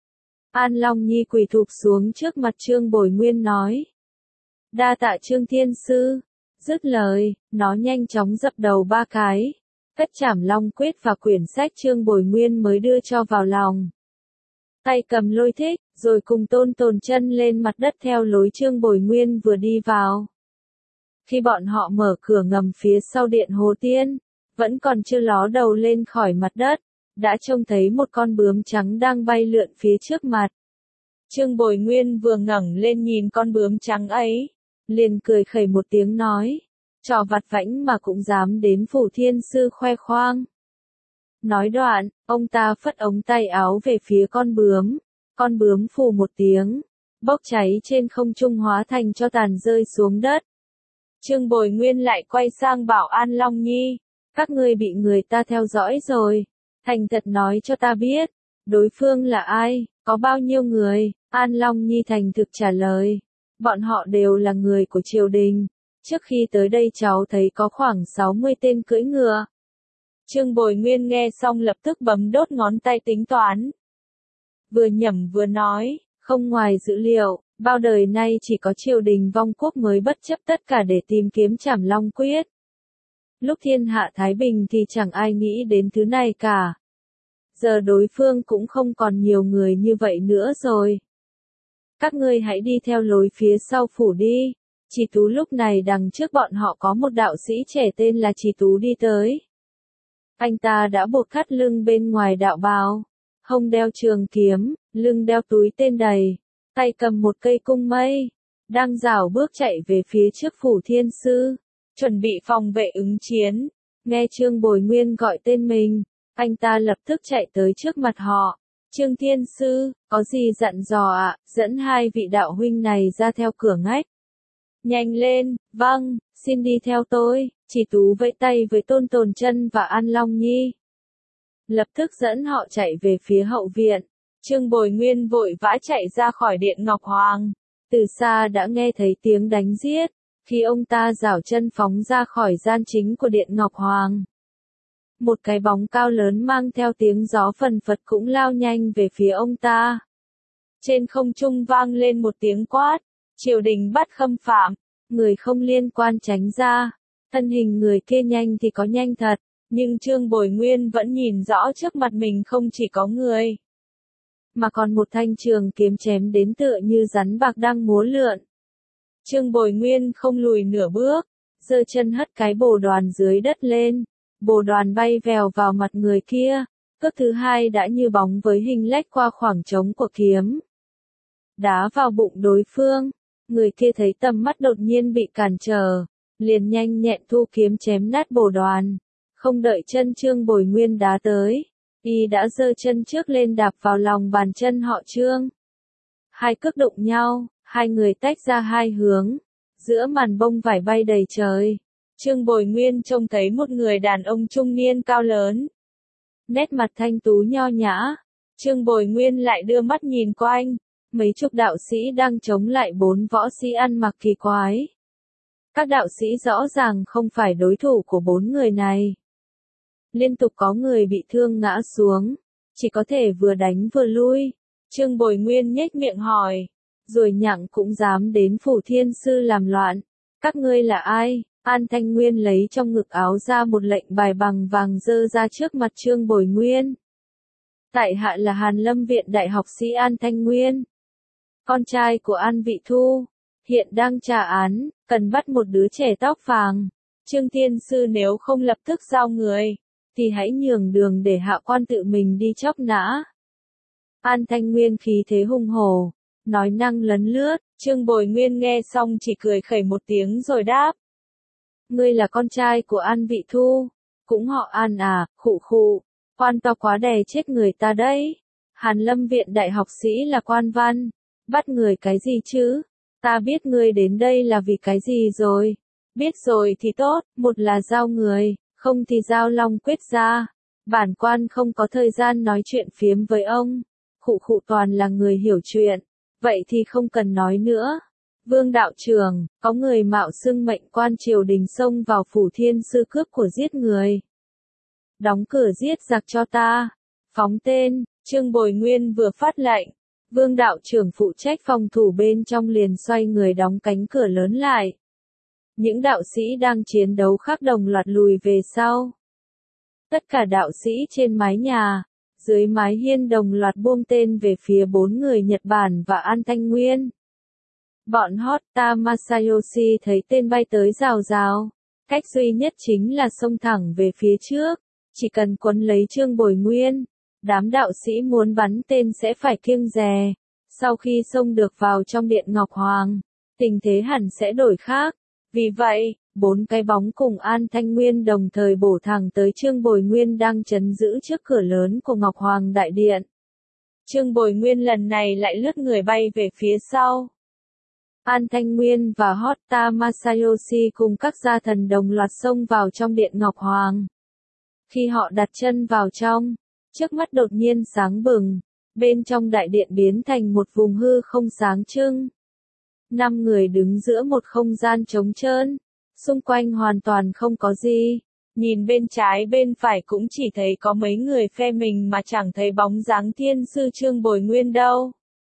An Long Nhi quỳ thụp xuống trước mặt Trương Bồi Nguyên nói, đa tạ Trương Thiên Sư. Dứt lời, nó nhanh chóng dập đầu ba cái, cất Trảm Long Quyết và quyển sách Trương Bồi Nguyên mới đưa cho vào lòng. Tay cầm lôi thích, rồi cùng Tôn Tồn Chân lên mặt đất theo lối Trương Bồi Nguyên vừa đi vào. Khi bọn họ mở cửa ngầm phía sau điện Hồ Tiên, vẫn còn chưa ló đầu lên khỏi mặt đất, đã trông thấy một con bướm trắng đang bay lượn phía trước mặt. Trương Bồi Nguyên vừa ngẩng lên nhìn con bướm trắng ấy, liền cười khẩy một tiếng nói, trò vặt vãnh mà cũng dám đến phủ thiên sư khoe khoang. Nói đoạn, ông ta phất ống tay áo về phía con bướm, con bướm phù một tiếng, bốc cháy trên không trung hóa thành tro tàn rơi xuống đất. Trương Bồi Nguyên lại quay sang bảo An Long Nhi, các ngươi bị người ta theo dõi rồi, thành thật nói cho ta biết, đối phương là ai, có bao nhiêu người. An Long Nhi thành thực trả lời, bọn họ đều là người của triều đình, trước khi tới đây cháu thấy có khoảng sáu mươi tên cưỡi ngựa. Trương Bồi Nguyên nghe xong lập tức bấm đốt ngón tay tính toán. Vừa nhẩm vừa nói, không ngoài dữ liệu, bao đời nay chỉ có triều đình vong quốc mới bất chấp tất cả để tìm kiếm Trảm Long Quyết. Lúc thiên hạ thái bình thì chẳng ai nghĩ đến thứ này cả. Giờ đối phương cũng không còn nhiều người như vậy nữa rồi. Các ngươi hãy đi theo lối phía sau phủ đi. Chỉ Tú lúc này đằng trước bọn họ có một đạo sĩ trẻ tên là Chỉ Tú đi tới. Anh ta đã buộc thắt lưng bên ngoài đạo bào, hông đeo trường kiếm, lưng đeo túi tên đầy, tay cầm một cây cung mây, đang rảo bước chạy về phía trước Phủ Thiên Sư, chuẩn bị phòng vệ ứng chiến. Nghe Trương Bồi Nguyên gọi tên mình, anh ta lập tức chạy tới trước mặt họ. Trương Thiên Sư, có gì dặn dò ạ? Dẫn hai vị đạo huynh này ra theo cửa ngách. Nhanh lên, vâng, xin đi theo tôi. Chỉ Tú vẫy tay với Tôn Tồn Chân và An Long Nhi. Lập tức dẫn họ chạy về phía hậu viện. Trương Bồi Nguyên vội vã chạy ra khỏi Điện Ngọc Hoàng. Từ xa đã nghe thấy tiếng đánh giết. Khi ông ta giảo chân phóng ra khỏi gian chính của Điện Ngọc Hoàng, một cái bóng cao lớn mang theo tiếng gió phần phật cũng lao nhanh về phía ông ta. Trên không trung vang lên một tiếng quát, triều đình bắt khâm phạm, người không liên quan tránh ra. Thân hình người kia nhanh thì có nhanh thật, nhưng Trương Bồi Nguyên vẫn nhìn rõ trước mặt mình không chỉ có người, mà còn một thanh trường kiếm chém đến tựa như rắn bạc đang múa lượn. Trương Bồi Nguyên không lùi nửa bước, giơ chân hất cái bồ đoàn dưới đất lên, bồ đoàn bay vèo vào mặt người kia, cước thứ hai đã như bóng với hình lách qua khoảng trống của kiếm, đá vào bụng đối phương. Người kia thấy tầm mắt đột nhiên bị cản trở, liền nhanh nhẹn thu kiếm chém nát bồ đoàn, không đợi chân Trương Bồi Nguyên đá tới, y đã giơ chân trước lên đạp vào lòng bàn chân họ Trương. Hai cước đụng nhau, hai người tách ra hai hướng, giữa màn bông vải bay đầy trời. Trương Bồi Nguyên trông thấy một người đàn ông trung niên cao lớn, nét mặt thanh tú nho nhã. Trương Bồi Nguyên lại đưa mắt nhìn quanh, mấy chục đạo sĩ đang chống lại bốn võ sĩ ăn mặc kỳ quái. Các đạo sĩ rõ ràng không phải đối thủ của bốn người này. Liên tục có người bị thương ngã xuống, chỉ có thể vừa đánh vừa lui. Trương Bồi Nguyên nhếch miệng hỏi, rồi nhặng cũng dám đến Phủ Thiên Sư làm loạn. Các ngươi là ai? An Thanh Nguyên lấy trong ngực áo ra một lệnh bài bằng vàng dơ ra trước mặt Trương Bồi Nguyên. Tại hạ là Hàn Lâm Viện Đại học sĩ An Thanh Nguyên, con trai của An Vị Thu, hiện đang trả án, cần bắt một đứa trẻ tóc vàng. Trương Thiên Sư nếu không lập tức giao người, thì hãy nhường đường để hạ quan tự mình đi chóc nã. An Thanh Nguyên khí thế hung hổ, nói năng lấn lướt. Trương Bồi Nguyên nghe xong chỉ cười khẩy một tiếng rồi đáp. Ngươi là con trai của An Vị Thu, cũng họ An à, khụ khụ, quan to quá đè chết người ta đấy. Hàn Lâm Viện Đại học sĩ là quan văn, bắt người cái gì chứ? Ta biết ngươi đến đây là vì cái gì rồi. Biết rồi thì tốt, một là giao người, không thì giao long quyết ra. Bản quan không có thời gian nói chuyện phiếm với ông. Khụ khụ toàn là người hiểu chuyện, vậy thì không cần nói nữa. Vương đạo trưởng, có người mạo xưng mệnh quan triều đình xông vào Phủ Thiên Sư cướp của giết người. Đóng cửa giết giặc cho ta. Phóng tên. Trương Bồi Nguyên vừa phát lệnh, Vương đạo trưởng phụ trách phòng thủ bên trong liền xoay người đóng cánh cửa lớn lại. Những đạo sĩ đang chiến đấu khác đồng loạt lùi về sau. Tất cả đạo sĩ trên mái nhà, dưới mái hiên đồng loạt buông tên về phía bốn người Nhật Bản và An Thanh Nguyên. Bọn Hotta Masayoshi thấy tên bay tới rào rào, cách duy nhất chính là xông thẳng về phía trước, chỉ cần quấn lấy Trương Bồi Nguyên, đám đạo sĩ muốn bắn tên sẽ phải kiêng dè. Sau khi xông được vào trong Điện Ngọc Hoàng, tình thế hẳn sẽ đổi khác. Vì vậy, bốn cái bóng cùng An Thanh Nguyên đồng thời bổ thẳng tới Trương Bồi Nguyên đang trấn giữ trước cửa lớn của Ngọc Hoàng Đại Điện. Trương Bồi Nguyên lần này lại lướt người bay về phía sau. An Thanh Nguyên và Hotta Masayoshi cùng các gia thần đồng loạt xông vào trong Điện Ngọc Hoàng. Khi họ đặt chân vào trong, trước mắt đột nhiên sáng bừng, bên trong đại điện biến thành một vùng hư không sáng trưng. Năm người đứng giữa một không gian trống trơn, xung quanh hoàn toàn không có gì. Nhìn bên trái bên phải cũng chỉ thấy có mấy người phe mình mà chẳng thấy bóng dáng Thiên Sư Trương Bồi Nguyên đâu.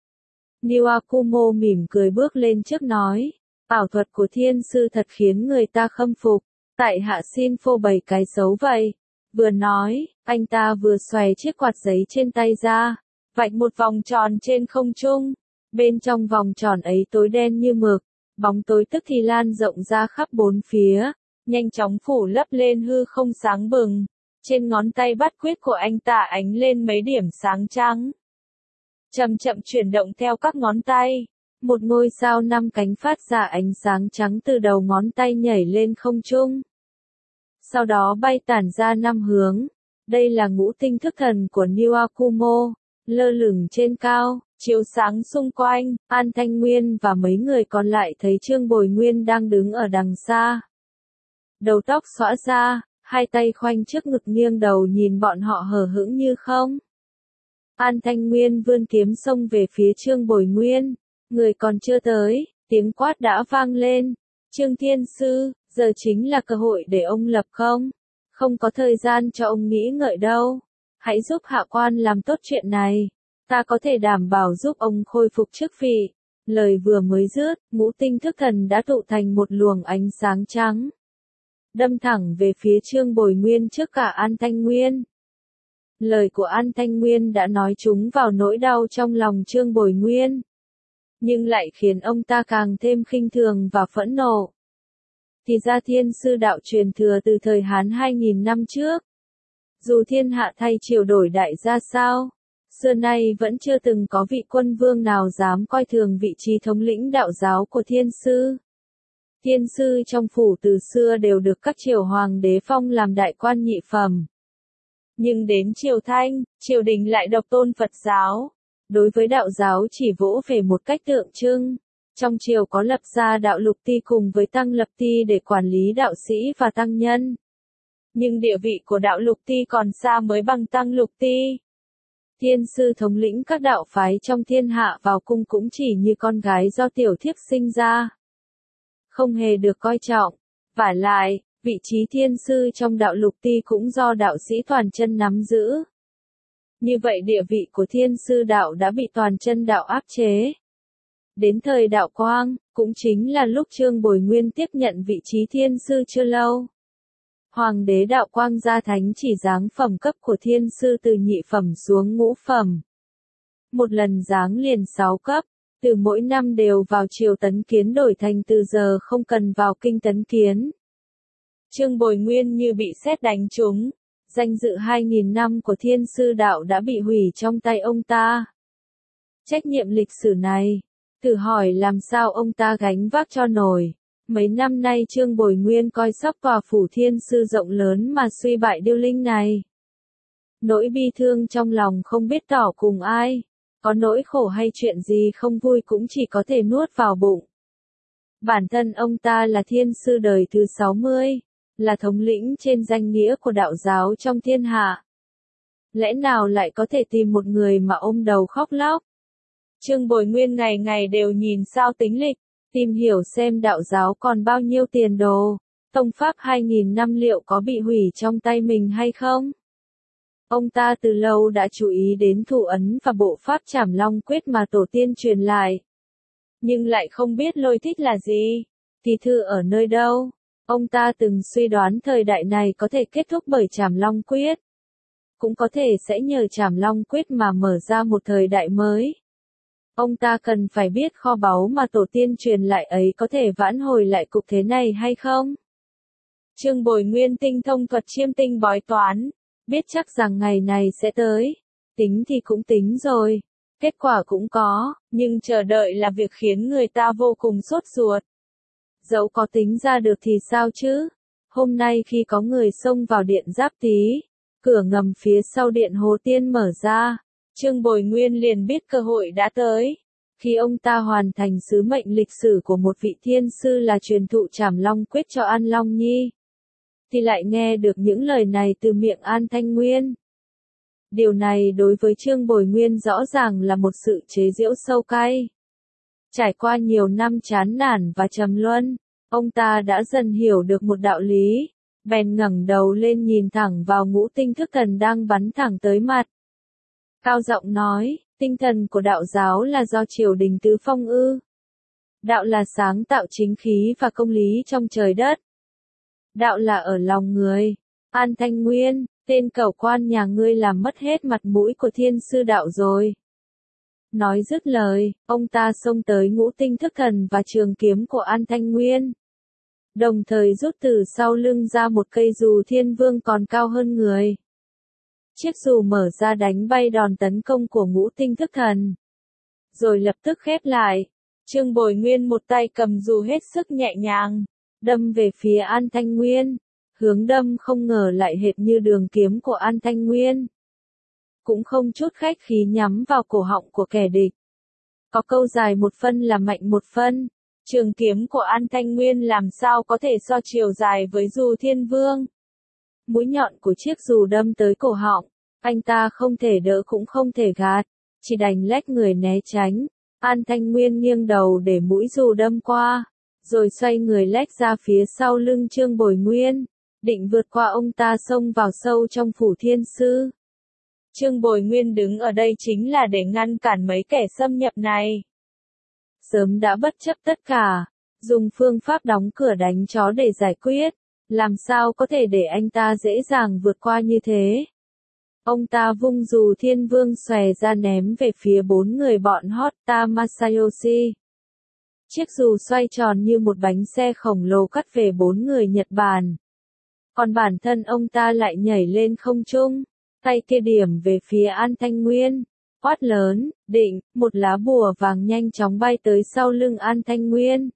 Niwakumo mỉm cười bước lên trước nói, ảo thuật của Thiên Sư thật khiến người ta khâm phục, tại hạ xin phô bày cái xấu vậy. Vừa nói, anh ta vừa xoay chiếc quạt giấy trên tay ra, vạch một vòng tròn trên không trung. Bên trong vòng tròn ấy tối đen như mực, bóng tối tức thì lan rộng ra khắp bốn phía, nhanh chóng phủ lấp lên hư không sáng bừng. Trên ngón tay bắt quyết của anh ta ánh lên mấy điểm sáng trắng. chậm chậm chuyển động theo các ngón tay. Một ngôi sao năm cánh phát ra ánh sáng trắng từ đầu ngón tay nhảy lên không trung. Sau đó bay tản ra năm hướng. Đây là ngũ tinh thức thần của New Akumo, lơ lửng trên cao, chiếu sáng xung quanh. An Thanh Nguyên và mấy người còn lại thấy Trương Bồi Nguyên đang đứng ở đằng xa. Đầu tóc xõa ra, hai tay khoanh trước ngực nghiêng đầu nhìn bọn họ hờ hững như không. An Thanh Nguyên vươn kiếm xông về phía Trương Bồi Nguyên. Người còn chưa tới, tiếng quát đã vang lên. Trương Thiên Sư, giờ chính là cơ hội để ông lập công. Không có thời gian cho ông nghĩ ngợi đâu. Hãy giúp hạ quan làm tốt chuyện này. Ta có thể đảm bảo giúp ông khôi phục chức vị. Lời vừa mới dứt, ngũ tinh thức thần đã tụ thành một luồng ánh sáng trắng. Đâm thẳng về phía Trương Bồi Nguyên trước cả An Thanh Nguyên. Lời của An Thanh Nguyên đã nói trúng vào nỗi đau trong lòng Trương Bồi Nguyên. Nhưng lại khiến ông ta càng thêm khinh thường và phẫn nộ. Thì ra thiên sư đạo truyền thừa từ thời Hán hai nghìn năm trước. Dù thiên hạ thay triều đổi đại ra sao, xưa nay vẫn chưa từng có vị quân vương nào dám coi thường vị trí thống lĩnh đạo giáo của thiên sư. Thiên sư trong phủ từ xưa đều được các triều hoàng đế phong làm đại quan nhị phẩm. Nhưng đến triều Thanh, triều đình lại độc tôn Phật giáo. Đối với đạo giáo chỉ vỗ về một cách tượng trưng. Trong triều có lập ra đạo lục ti cùng với tăng lập ti để quản lý đạo sĩ và tăng nhân. Nhưng địa vị của đạo lục ti còn xa mới bằng tăng lục ti. Thiên sư thống lĩnh các đạo phái trong thiên hạ vào cung cũng chỉ như con gái do tiểu thiếp sinh ra. Không hề được coi trọng. Vả lại, vị trí thiên sư trong đạo lục ti cũng do đạo sĩ toàn chân nắm giữ. Như vậy địa vị của thiên sư đạo đã bị toàn chân đạo áp chế. Đến thời đạo quang, cũng chính là lúc Trương Bồi Nguyên tiếp nhận vị trí thiên sư chưa lâu. Hoàng đế đạo quang gia thánh chỉ giáng phẩm cấp của thiên sư từ nhị phẩm xuống ngũ phẩm. Một lần giáng liền sáu cấp, từ mỗi năm đều vào triều tấn kiến đổi thành từ giờ không cần vào kinh tấn kiến. Trương Bồi Nguyên như bị sét đánh trúng. Danh dự hai nghìn năm của thiên sư đạo đã bị hủy trong tay ông ta. Trách nhiệm lịch sử này, thử hỏi làm sao ông ta gánh vác cho nổi. Mấy năm nay Trương Bồi Nguyên coi sóc tòa phủ thiên sư rộng lớn mà suy bại điêu linh này. Nỗi bi thương trong lòng không biết tỏ cùng ai. Có nỗi khổ hay chuyện gì không vui cũng chỉ có thể nuốt vào bụng. Bản thân ông ta là thiên sư đời thứ sáu mươi. Là thống lĩnh trên danh nghĩa của đạo giáo trong thiên hạ. Lẽ nào lại có thể tìm một người mà ôm đầu khóc lóc? Trương Bồi Nguyên ngày ngày đều nhìn sao tính lịch, tìm hiểu xem đạo giáo còn bao nhiêu tiền đồ, tông pháp hai nghìn năm liệu có bị hủy trong tay mình hay không? Ông ta từ lâu đã chú ý đến thủ ấn và bộ pháp Trảm Long Quyết mà tổ tiên truyền lại. Nhưng lại không biết lôi thích là gì, thì thư ở nơi đâu. Ông ta từng suy đoán thời đại này có thể kết thúc bởi Trảm Long Quyết. Cũng có thể sẽ nhờ Trảm Long Quyết mà mở ra một thời đại mới. Ông ta cần phải biết kho báu mà tổ tiên truyền lại ấy có thể vãn hồi lại cục thế này hay không. Trương Bồi Nguyên tinh thông thuật chiêm tinh bói toán, biết chắc rằng ngày này sẽ tới. Tính thì cũng tính rồi, kết quả cũng có, nhưng chờ đợi là việc khiến người ta vô cùng sốt ruột. Dẫu có tính ra được thì sao chứ? Hôm nay khi có người xông vào điện Giáp Tý, cửa ngầm phía sau điện Hồ Tiên mở ra, Trương Bồi Nguyên liền biết cơ hội đã tới. Khi ông ta hoàn thành sứ mệnh lịch sử của một vị thiên sư là truyền thụ Trảm Long Quyết cho An Long Nhi, thì lại nghe được những lời này từ miệng An Thanh Nguyên. Điều này đối với Trương Bồi Nguyên rõ ràng là một sự chế giễu sâu cay. Trải qua nhiều năm chán nản và trầm luân, ông ta đã dần hiểu được một đạo lý, bèn ngẩng đầu lên nhìn thẳng vào ngũ tinh thức thần đang bắn thẳng tới mặt. Cao giọng nói, tinh thần của đạo giáo là do triều đình tứ phong ư. Đạo là sáng tạo chính khí và công lý trong trời đất. Đạo là ở lòng người. An Thanh Nguyên, tên cẩu quan nhà ngươi làm mất hết mặt mũi của thiên sư đạo rồi. Nói dứt lời, ông ta xông tới ngũ tinh thức thần và trường kiếm của An Thanh Nguyên. Đồng thời rút từ sau lưng ra một cây dù thiên vương còn cao hơn người. Chiếc dù mở ra đánh bay đòn tấn công của ngũ tinh thức thần. rồi lập tức khép lại. Trương Bồi Nguyên một tay cầm dù hết sức nhẹ nhàng, đâm về phía An Thanh Nguyên. Hướng đâm không ngờ lại hệt như đường kiếm của An Thanh Nguyên. Cũng không chút khách khí nhắm vào cổ họng của kẻ địch. Có câu dài một phân là mạnh một phân. Trường kiếm của An Thanh Nguyên làm sao có thể so chiều dài với dù Thiên Vương. Mũi nhọn của chiếc dù đâm tới cổ họng, anh ta không thể đỡ cũng không thể gạt, chỉ đành lách người né tránh. An Thanh Nguyên nghiêng đầu để mũi dù đâm qua, rồi xoay người lách ra phía sau lưng Trương Bồi Nguyên, định vượt qua ông ta xông vào sâu trong phủ thiên sư. Trương Bồi Nguyên đứng ở đây chính là để ngăn cản mấy kẻ xâm nhập này. Sớm đã bất chấp tất cả, dùng phương pháp đóng cửa đánh chó để giải quyết, làm sao có thể để anh ta dễ dàng vượt qua như thế. Ông ta vung dù Thiên Vương xòe ra ném về phía bốn người bọn Hotta Masayoshi. Chiếc dù xoay tròn như một bánh xe khổng lồ cắt về bốn người Nhật Bản. Còn bản thân ông ta lại nhảy lên không trung, tay kia điểm về phía An Thanh Nguyên, quát lớn, định, một lá bùa vàng nhanh chóng bay tới sau lưng An Thanh Nguyên.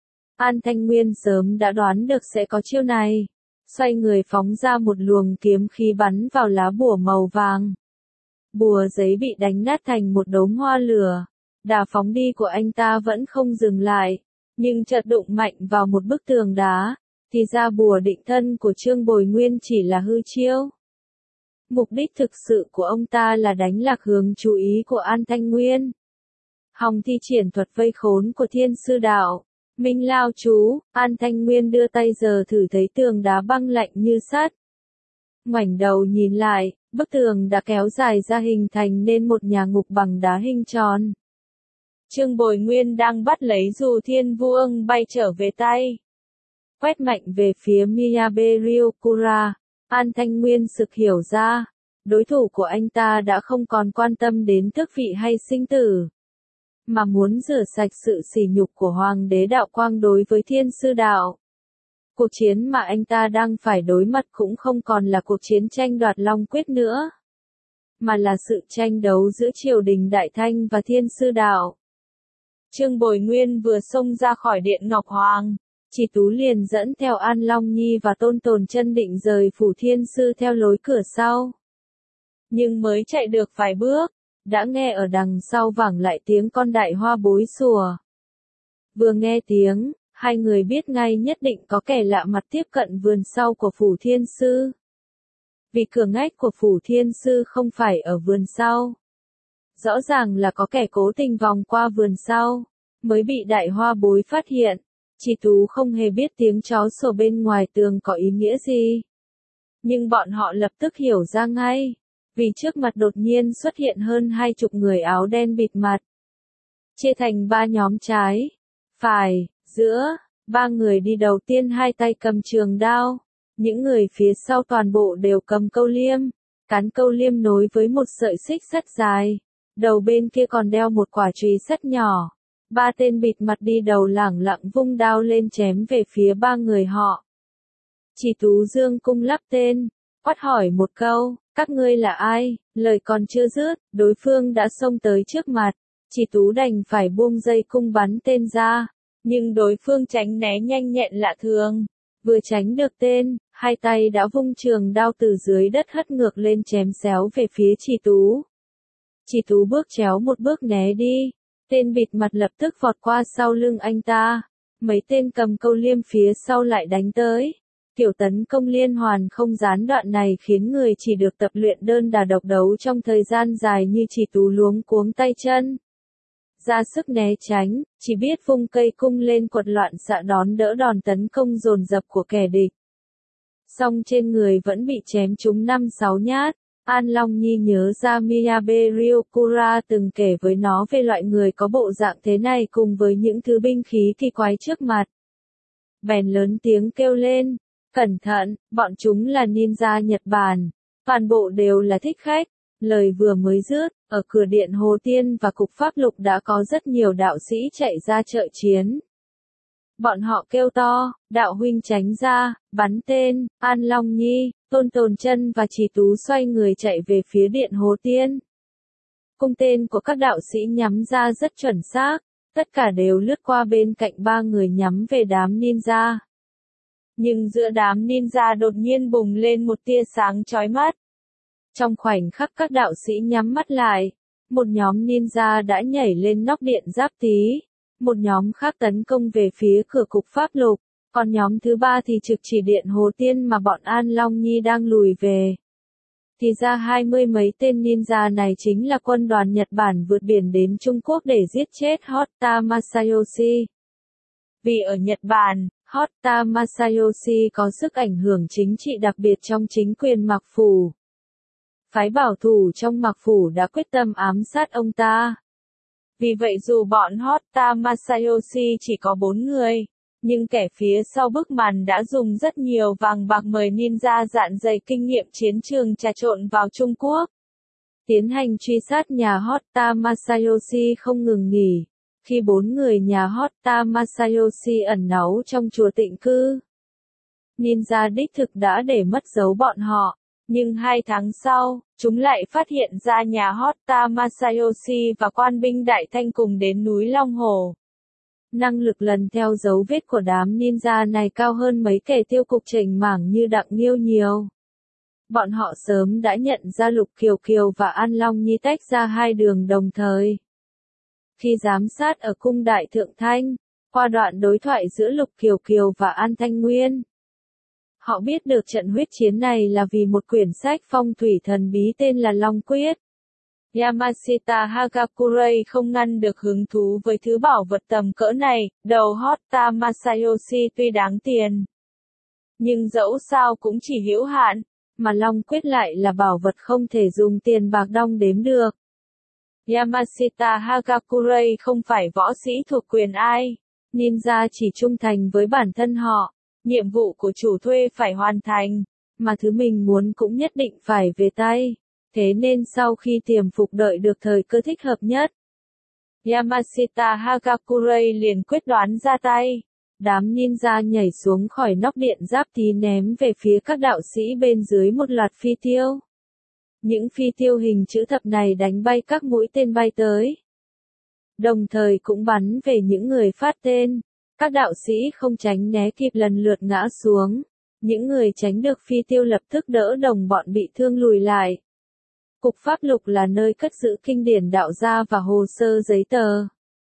An Thanh Nguyên sớm đã đoán được sẽ có chiêu này, xoay người phóng ra một luồng kiếm khí bắn vào lá bùa màu vàng. Bùa giấy bị đánh nát thành một đống hoa lửa, đà phóng đi của anh ta vẫn không dừng lại, nhưng chợt đụng mạnh vào một bức tường đá, thì ra bùa định thân của Trương Bồi Nguyên chỉ là hư chiêu. Mục đích thực sự của ông ta là đánh lạc hướng chú ý của An Thanh Nguyên. Hòng thi triển thuật vây khốn của Thiên Sư Đạo. Minh Lao chú, An Thanh Nguyên đưa tay giờ thử thấy tường đá băng lạnh như sắt. Ngoảnh đầu nhìn lại, bức tường đã kéo dài ra hình thành nên một nhà ngục bằng đá hình tròn. Trương Bồi Nguyên đang bắt lấy dù Thiên Vương bay trở về tay. Quét mạnh về phía Miyabe Ryokura, An Thanh Nguyên sực hiểu ra, đối thủ của anh ta đã không còn quan tâm đến tước vị hay sinh tử, mà muốn rửa sạch sự sỉ nhục của Hoàng đế Đạo Quang đối với Thiên Sư Đạo. Cuộc chiến mà anh ta đang phải đối mặt cũng không còn là cuộc chiến tranh đoạt Long Quyết nữa, mà là sự tranh đấu giữa triều đình Đại Thanh và Thiên Sư Đạo. Trương Bồi Nguyên vừa xông ra khỏi Điện Ngọc Hoàng, Chỉ Tú liền dẫn theo An Long Nhi và Tôn Tồn Chân định rời phủ Thiên Sư theo lối cửa sau. Nhưng mới chạy được vài bước, đã nghe ở đằng sau vẳng lại tiếng con đại hoa bối sủa. Vừa nghe tiếng, hai người biết ngay nhất định có kẻ lạ mặt tiếp cận vườn sau của phủ Thiên Sư. Vì cửa ngách của phủ Thiên Sư không phải ở vườn sau. Rõ ràng là có kẻ cố tình vòng qua vườn sau, mới bị đại hoa bối phát hiện. Chỉ Tú không hề biết tiếng chó sủa bên ngoài tường có ý nghĩa gì. Nhưng bọn họ lập tức hiểu ra ngay, vì trước mặt đột nhiên xuất hiện hơn hai chục người áo đen bịt mặt. Chia thành ba nhóm trái, phải, giữa, ba người đi đầu tiên hai tay cầm trường đao, những người phía sau toàn bộ đều cầm câu liêm, cán câu liêm nối với một sợi xích sắt dài, đầu bên kia còn đeo một quả chùy sắt nhỏ. Ba tên bịt mặt đi đầu lẳng lặng vung đao lên chém về phía ba người họ. Chỉ Tú dương cung lắp tên, quát hỏi một câu, các ngươi là ai? Lời còn chưa dứt, đối phương đã xông tới trước mặt. Chỉ Tú đành phải buông dây cung bắn tên ra, nhưng đối phương tránh né nhanh nhẹn lạ thường. Vừa tránh được tên, hai tay đã vung trường đao từ dưới đất hất ngược lên chém xéo về phía Chỉ Tú. Chỉ Tú bước chéo một bước né đi. Tên bịt mặt lập tức vọt qua sau lưng anh ta. Mấy tên cầm câu liêm phía sau lại đánh tới. Kiểu tấn công liên hoàn không gián đoạn này khiến người chỉ được tập luyện đơn đà độc đấu trong thời gian dài như Chỉ Tú luống cuống tay chân. Ra sức né tránh, chỉ biết vung cây cung lên quật loạn xạ đón đỡ đòn tấn công dồn dập của kẻ địch. Song trên người vẫn bị chém trúng năm sáu nhát. An Long Nhi nhớ ra Miyabe Ryokura từng kể với nó về loại người có bộ dạng thế này cùng với những thứ binh khí kỳ quái trước mặt. Bèn lớn tiếng kêu lên, cẩn thận, bọn chúng là ninja Nhật Bản, toàn bộ đều là thích khách. Lời vừa mới dứt, ở cửa điện Hồ Tiên và Cục Pháp Lục đã có rất nhiều đạo sĩ chạy ra trợ chiến. Bọn họ kêu to, đạo huynh tránh ra, bắn tên. An Long Nhi, Tôn Tồn Chân và Chỉ Tú xoay người chạy về phía điện Hồ Tiên. Cung tên của các đạo sĩ nhắm ra rất chuẩn xác, tất cả đều lướt qua bên cạnh ba người nhắm về đám ninja. Nhưng giữa đám ninja đột nhiên bùng lên một tia sáng chói mắt. Trong khoảnh khắc các đạo sĩ nhắm mắt lại, một nhóm ninja đã nhảy lên nóc điện Giáp Tý, một nhóm khác tấn công về phía cửa cục pháp lục, còn nhóm thứ ba thì trực chỉ điện Hồ Tiên mà bọn An Long Nhi đang lùi về. Thì ra hai mươi mấy tên ninja này chính là quân đoàn Nhật Bản vượt biển đến Trung Quốc để giết chết Hotta Masayoshi. Vì ở Nhật Bản, Hotta Masayoshi có sức ảnh hưởng chính trị đặc biệt trong chính quyền Mạc Phủ. Phái bảo thủ trong Mạc Phủ đã quyết tâm ám sát ông ta. Vì vậy dù bọn Hotta Masayoshi chỉ có bốn người, nhưng kẻ phía sau bức màn đã dùng rất nhiều vàng bạc mời ninja dạn dày kinh nghiệm chiến trường trà trộn vào Trung Quốc. Tiến hành truy sát nhà Hotta Masayoshi không ngừng nghỉ, khi bốn người nhà Hotta Masayoshi ẩn náu trong chùa Tịnh Cư. Ninja đích thực đã để mất dấu bọn họ, nhưng hai tháng sau, chúng lại phát hiện ra nhà Hotta Masayoshi và quan binh Đại Thanh cùng đến núi Long Hồ. Năng lực lần theo dấu vết của đám ninja này cao hơn mấy kẻ tiêu cục chảnh mảng như Đặng Nhiêu nhiều. Bọn họ sớm đã nhận ra Lục Kiều Kiều và An Long Nhi tách ra hai đường đồng thời. Khi giám sát ở cung Đại Thượng Thanh, qua đoạn đối thoại giữa Lục Kiều Kiều và An Thanh Nguyên, họ biết được trận huyết chiến này là vì một quyển sách phong thủy thần bí tên là Long Quyết. Yamashita Hagakurai không ngăn được hứng thú với thứ bảo vật tầm cỡ này, đầu Hotta Masayoshi tuy đáng tiền, nhưng dẫu sao cũng chỉ hữu hạn, mà Long Quyết lại là bảo vật không thể dùng tiền bạc đong đếm được. Yamashita Hagakurai không phải võ sĩ thuộc quyền ai, ninja chỉ trung thành với bản thân họ, nhiệm vụ của chủ thuê phải hoàn thành, mà thứ mình muốn cũng nhất định phải về tay. Thế nên sau khi tiềm phục đợi được thời cơ thích hợp nhất, Yamashita Hagakurai liền quyết đoán ra tay. Đám ninja nhảy xuống khỏi nóc điện Giáp Tý ném về phía các đạo sĩ bên dưới một loạt phi tiêu. Những phi tiêu hình chữ thập này đánh bay các mũi tên bay tới, đồng thời cũng bắn về những người phát tên. Các đạo sĩ không tránh né kịp lần lượt ngã xuống. Những người tránh được phi tiêu lập tức đỡ đồng bọn bị thương lùi lại. Cục Pháp Lục là nơi cất giữ kinh điển đạo gia và hồ sơ giấy tờ.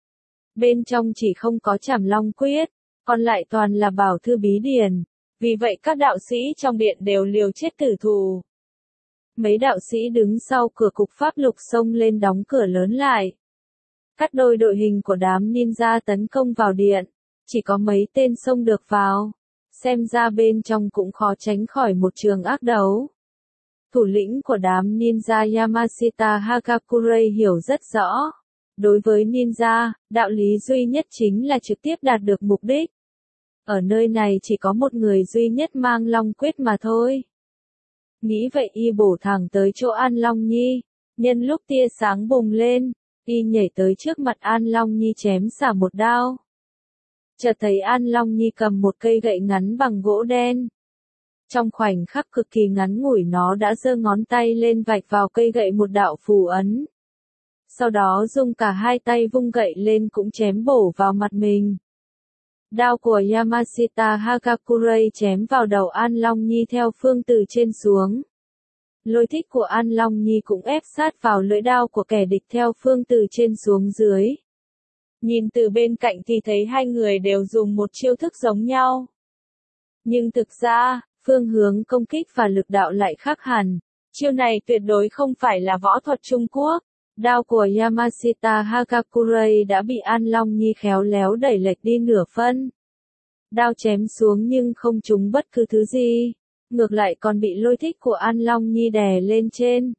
Bên trong chỉ không có Trảm Long Quyết, còn lại toàn là bảo thư bí điển. Vì vậy các đạo sĩ trong điện đều liều chết tử thù. Mấy đạo sĩ đứng sau cửa Cục Pháp Lục xông lên đóng cửa lớn lại. Cắt đôi đội hình của đám ninja tấn công vào điện. Chỉ có mấy tên xông được vào. Xem ra bên trong cũng khó tránh khỏi một trường ác đấu. Thủ lĩnh của đám ninja Yamashita Hagakurai hiểu rất rõ. Đối với ninja, đạo lý duy nhất chính là trực tiếp đạt được mục đích. Ở nơi này chỉ có một người duy nhất mang Long Quyết mà thôi. Nghĩ vậy y bổ thẳng tới chỗ An Long Nhi. Nhân lúc tia sáng bùng lên, y nhảy tới trước mặt An Long Nhi chém xả một đao. Chợt thấy An Long Nhi cầm một cây gậy ngắn bằng gỗ đen. Trong khoảnh khắc cực kỳ ngắn ngủi nó đã giơ ngón tay lên vạch vào cây gậy một đạo phù ấn. Sau đó dùng cả hai tay vung gậy lên cũng chém bổ vào mặt mình. Đao của Yamashita Hagakurai chém vào đầu An Long Nhi theo phương từ trên xuống. Lôi thích của An Long Nhi cũng ép sát vào lưỡi đao của kẻ địch theo phương từ trên xuống dưới. Nhìn từ bên cạnh thì thấy hai người đều dùng một chiêu thức giống nhau. Nhưng thực ra, phương hướng công kích và lực đạo lại khác hẳn. Chiêu này tuyệt đối không phải là võ thuật Trung Quốc. Đao của Yamashita Hagakurai đã bị An Long Nhi khéo léo đẩy lệch đi nửa phân. Đao chém xuống nhưng không trúng bất cứ thứ gì. Ngược lại còn bị lôi thích của An Long Nhi đè lên trên.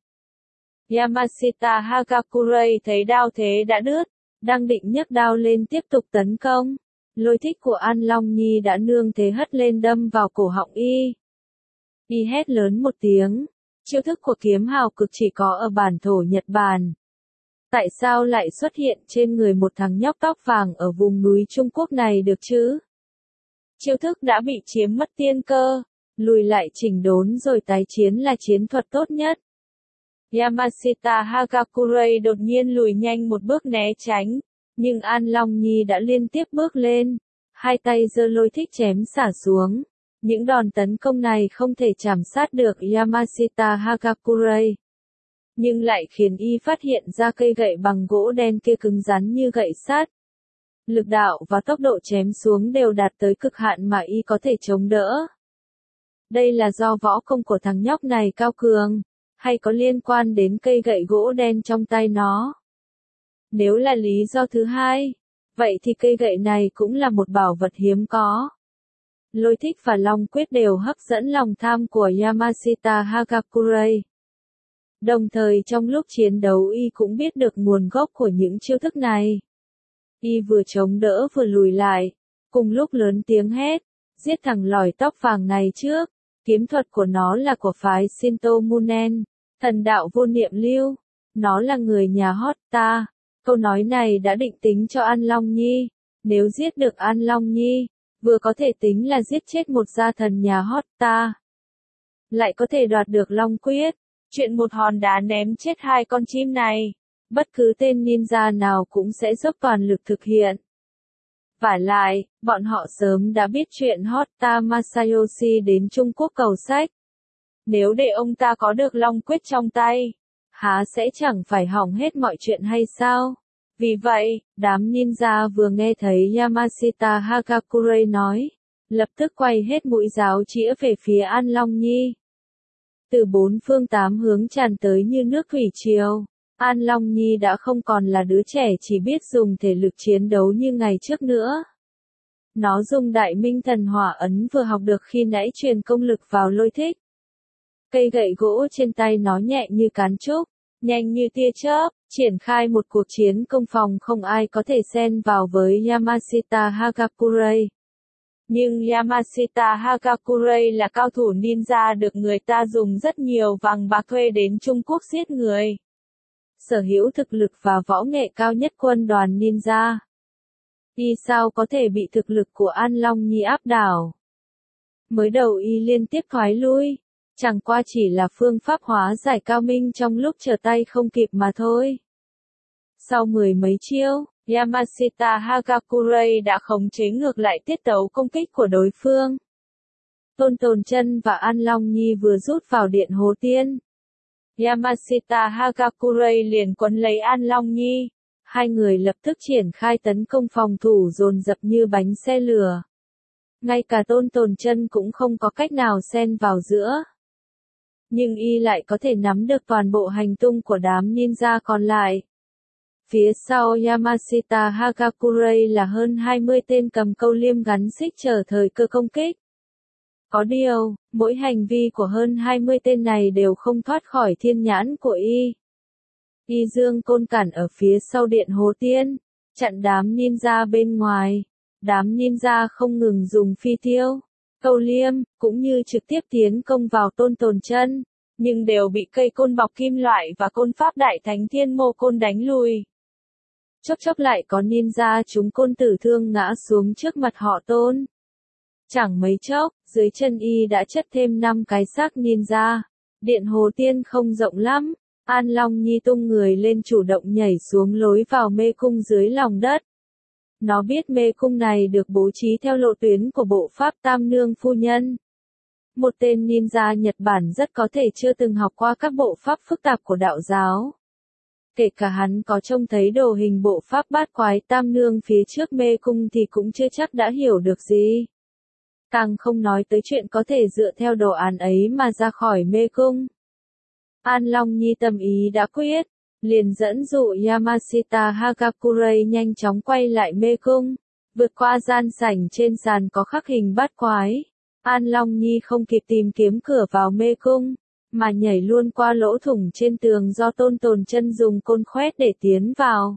Yamashita Hagakurai thấy đao thế đã đứt, đang định nhấc đao lên tiếp tục tấn công. Lôi thích của An Long Nhi đã nương thế hất lên đâm vào cổ họng y. Y hét lớn một tiếng. Chiêu thức của kiếm hào cực chỉ có ở bản thổ Nhật Bản. Tại sao lại xuất hiện trên người một thằng nhóc tóc vàng ở vùng núi Trung Quốc này được chứ? Chiêu thức đã bị chiếm mất tiên cơ. Lùi lại chỉnh đốn rồi tái chiến là chiến thuật tốt nhất. Yamashita Hagakure đột nhiên lùi nhanh một bước né tránh, nhưng An Long Nhi đã liên tiếp bước lên, hai tay giơ lôi thích chém xả xuống. Những đòn tấn công này không thể chạm sát được Yamashita Hagakure, nhưng lại khiến y phát hiện ra cây gậy bằng gỗ đen kia cứng rắn như gậy sắt. Lực đạo và tốc độ chém xuống đều đạt tới cực hạn mà y có thể chống đỡ. Đây là do võ công của thằng nhóc này cao cường, hay có liên quan đến cây gậy gỗ đen trong tay nó? Nếu là lý do thứ hai, vậy thì cây gậy này cũng là một bảo vật hiếm có. Lôi thích và Long quyết đều hấp dẫn lòng tham của Yamashita Hagakure. Đồng thời trong lúc chiến đấu y cũng biết được nguồn gốc của những chiêu thức này. Y vừa chống đỡ vừa lùi lại, cùng lúc lớn tiếng hét, giết thằng lòi tóc vàng này trước. Kiếm thuật của nó là của phái Shinto Munen, thần đạo vô niệm lưu. Nó là người nhà Hotta. Câu nói này đã định tính cho An Long Nhi. Nếu giết được An Long Nhi, vừa có thể tính là giết chết một gia thần nhà Hotta, lại có thể đoạt được Long quyết. Chuyện một hòn đá ném chết hai con chim này, bất cứ tên ninja nào cũng sẽ dốc toàn lực thực hiện. Vả lại, bọn họ sớm đã biết chuyện Hotta Masayoshi đến Trung Quốc cầu sách. Nếu để ông ta có được Long quyết trong tay, há sẽ chẳng phải hỏng hết mọi chuyện hay sao? Vì vậy, đám ninja vừa nghe thấy Yamashita Hagakure nói, lập tức quay hết mũi giáo chĩa về phía An Long Nhi. Từ bốn phương tám hướng tràn tới như nước thủy triều. An Long Nhi đã không còn là đứa trẻ chỉ biết dùng thể lực chiến đấu như ngày trước nữa. Nó dùng Đại Minh Thần Hỏa ấn vừa học được khi nãy truyền công lực vào lôi thích. Cây gậy gỗ trên tay nó nhẹ như cán trúc, nhanh như tia chớp, triển khai một cuộc chiến công phòng không ai có thể xen vào với Yamashita Hagakure. Nhưng Yamashita Hagakure là cao thủ ninja được người ta dùng rất nhiều vàng bạc thuê đến Trung Quốc giết người. Sở hữu thực lực và võ nghệ cao nhất quân đoàn ninja. Y sao có thể bị thực lực của An Long Nhi áp đảo? Mới đầu y liên tiếp thoái lui, chẳng qua chỉ là phương pháp hóa giải cao minh trong lúc trở tay không kịp mà thôi. Sau mười mấy chiêu, Yamashita Hagakure đã khống chế ngược lại tiết tấu công kích của đối phương. Tôn Tồn Chân và An Long Nhi vừa rút vào điện Hồ Tiên. Yamashita Hagakure liền quấn lấy An Long Nhi. Hai người lập tức triển khai tấn công phòng thủ dồn dập như bánh xe lửa. Ngay cả Tôn Tồn Chân cũng không có cách nào xen vào giữa. Nhưng y lại có thể nắm được toàn bộ hành tung của đám ninja còn lại. Phía sau Yamashita Hagakure là hơn hai mươi tên cầm câu liêm gắn xích chờ thời cơ công kích. Có điều, mỗi hành vi của hơn hai mươi tên này đều không thoát khỏi thiên nhãn của y. Y dương côn cản ở phía sau điện Hồ Tiên, chặn đám ninja bên ngoài. Đám ninja không ngừng dùng phi tiêu, câu liêm, cũng như trực tiếp tiến công vào Tôn Tồn Chân, nhưng đều bị cây côn bọc kim loại và côn pháp Đại Thánh Thiên Mô Côn đánh lùi. Chốc chốc lại có ninja chúng côn tử thương ngã xuống trước mặt họ Tôn. Chẳng mấy chốc, dưới chân y đã chất thêm năm cái xác ninja. Điện Hồ Tiên không rộng lắm, An Long Nhi tung người lên chủ động nhảy xuống lối vào mê cung dưới lòng đất. Nó biết mê cung này được bố trí theo lộ tuyến của bộ pháp Tam Nương Phu Nhân. Một tên ninja Nhật Bản rất có thể chưa từng học qua các bộ pháp phức tạp của đạo giáo. Kể cả hắn có trông thấy đồ hình bộ pháp bát quái Tam Nương phía trước mê cung thì cũng chưa chắc đã hiểu được gì. Càng không nói tới chuyện có thể dựa theo đồ án ấy mà ra khỏi mê cung. An Long Nhi tâm ý đã quyết, liền dẫn dụ Yamashita Hagakure nhanh chóng quay lại mê cung, vượt qua gian sảnh trên sàn có khắc hình bát quái. An Long Nhi không kịp tìm kiếm cửa vào mê cung, mà nhảy luôn qua lỗ thủng trên tường do Tôn Tồn Chân dùng côn khoét để tiến vào.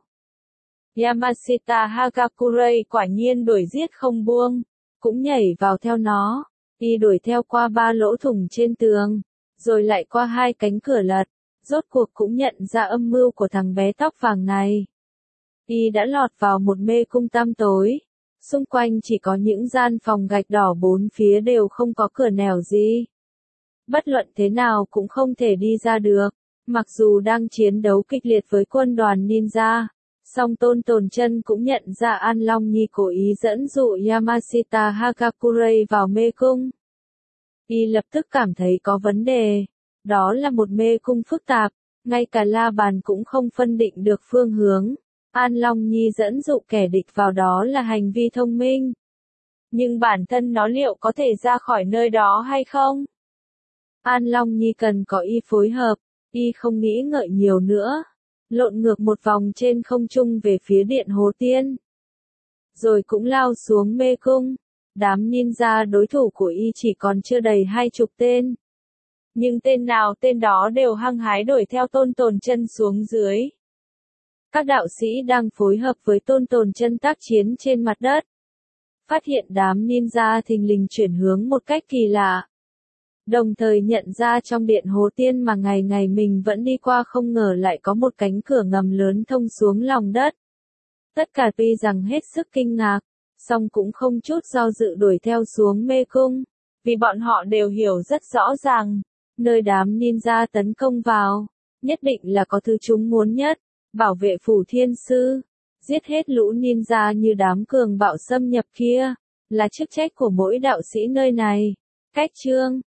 Yamashita Hagakure quả nhiên đuổi giết không buông, cũng nhảy vào theo nó. Y đuổi theo qua ba lỗ thủng trên tường, rồi lại qua hai cánh cửa lật, rốt cuộc cũng nhận ra âm mưu của thằng bé tóc vàng này. Y đã lọt vào một mê cung tăm tối, xung quanh chỉ có những gian phòng gạch đỏ bốn phía đều không có cửa nẻo gì. Bất luận thế nào cũng không thể đi ra được, Mặc dù đang chiến đấu kịch liệt với quân đoàn ninja, song Tôn Tồn Chân cũng nhận ra An Long Nhi cố ý dẫn dụ Yamashita Hagakure vào mê cung. Y lập tức cảm thấy có vấn đề. Đó là một mê cung phức tạp, ngay cả La Bàn cũng không phân định được phương hướng. An Long Nhi dẫn dụ kẻ địch vào đó là hành vi thông minh. Nhưng bản thân nó liệu có thể ra khỏi nơi đó hay không? An Long Nhi cần có Y phối hợp. Y không nghĩ ngợi nhiều nữa. Lộn ngược một vòng trên không trung về phía điện Hồ Tiên. Rồi cũng lao xuống mê cung. Đám ninja đối thủ của Y chỉ còn chưa đầy hai chục tên. Nhưng tên nào tên đó đều hăng hái đuổi theo Tôn Tồn Chân xuống dưới. Các đạo sĩ đang phối hợp với Tôn Tồn Chân tác chiến trên mặt đất. Phát hiện đám ninja thình lình chuyển hướng một cách kỳ lạ. Đồng thời nhận ra trong điện Hồ Tiên mà ngày ngày mình vẫn đi qua không ngờ lại có một cánh cửa ngầm lớn thông xuống lòng đất. Tất cả tuy rằng hết sức kinh ngạc, song cũng không chút do dự đuổi theo xuống mê cung, vì bọn họ đều hiểu rất rõ ràng, nơi đám ninja tấn công vào, nhất định là có thứ chúng muốn nhất, bảo vệ phủ thiên sư, giết hết lũ ninja như đám cường bạo xâm nhập kia, là chức trách của mỗi đạo sĩ nơi này. Cách chương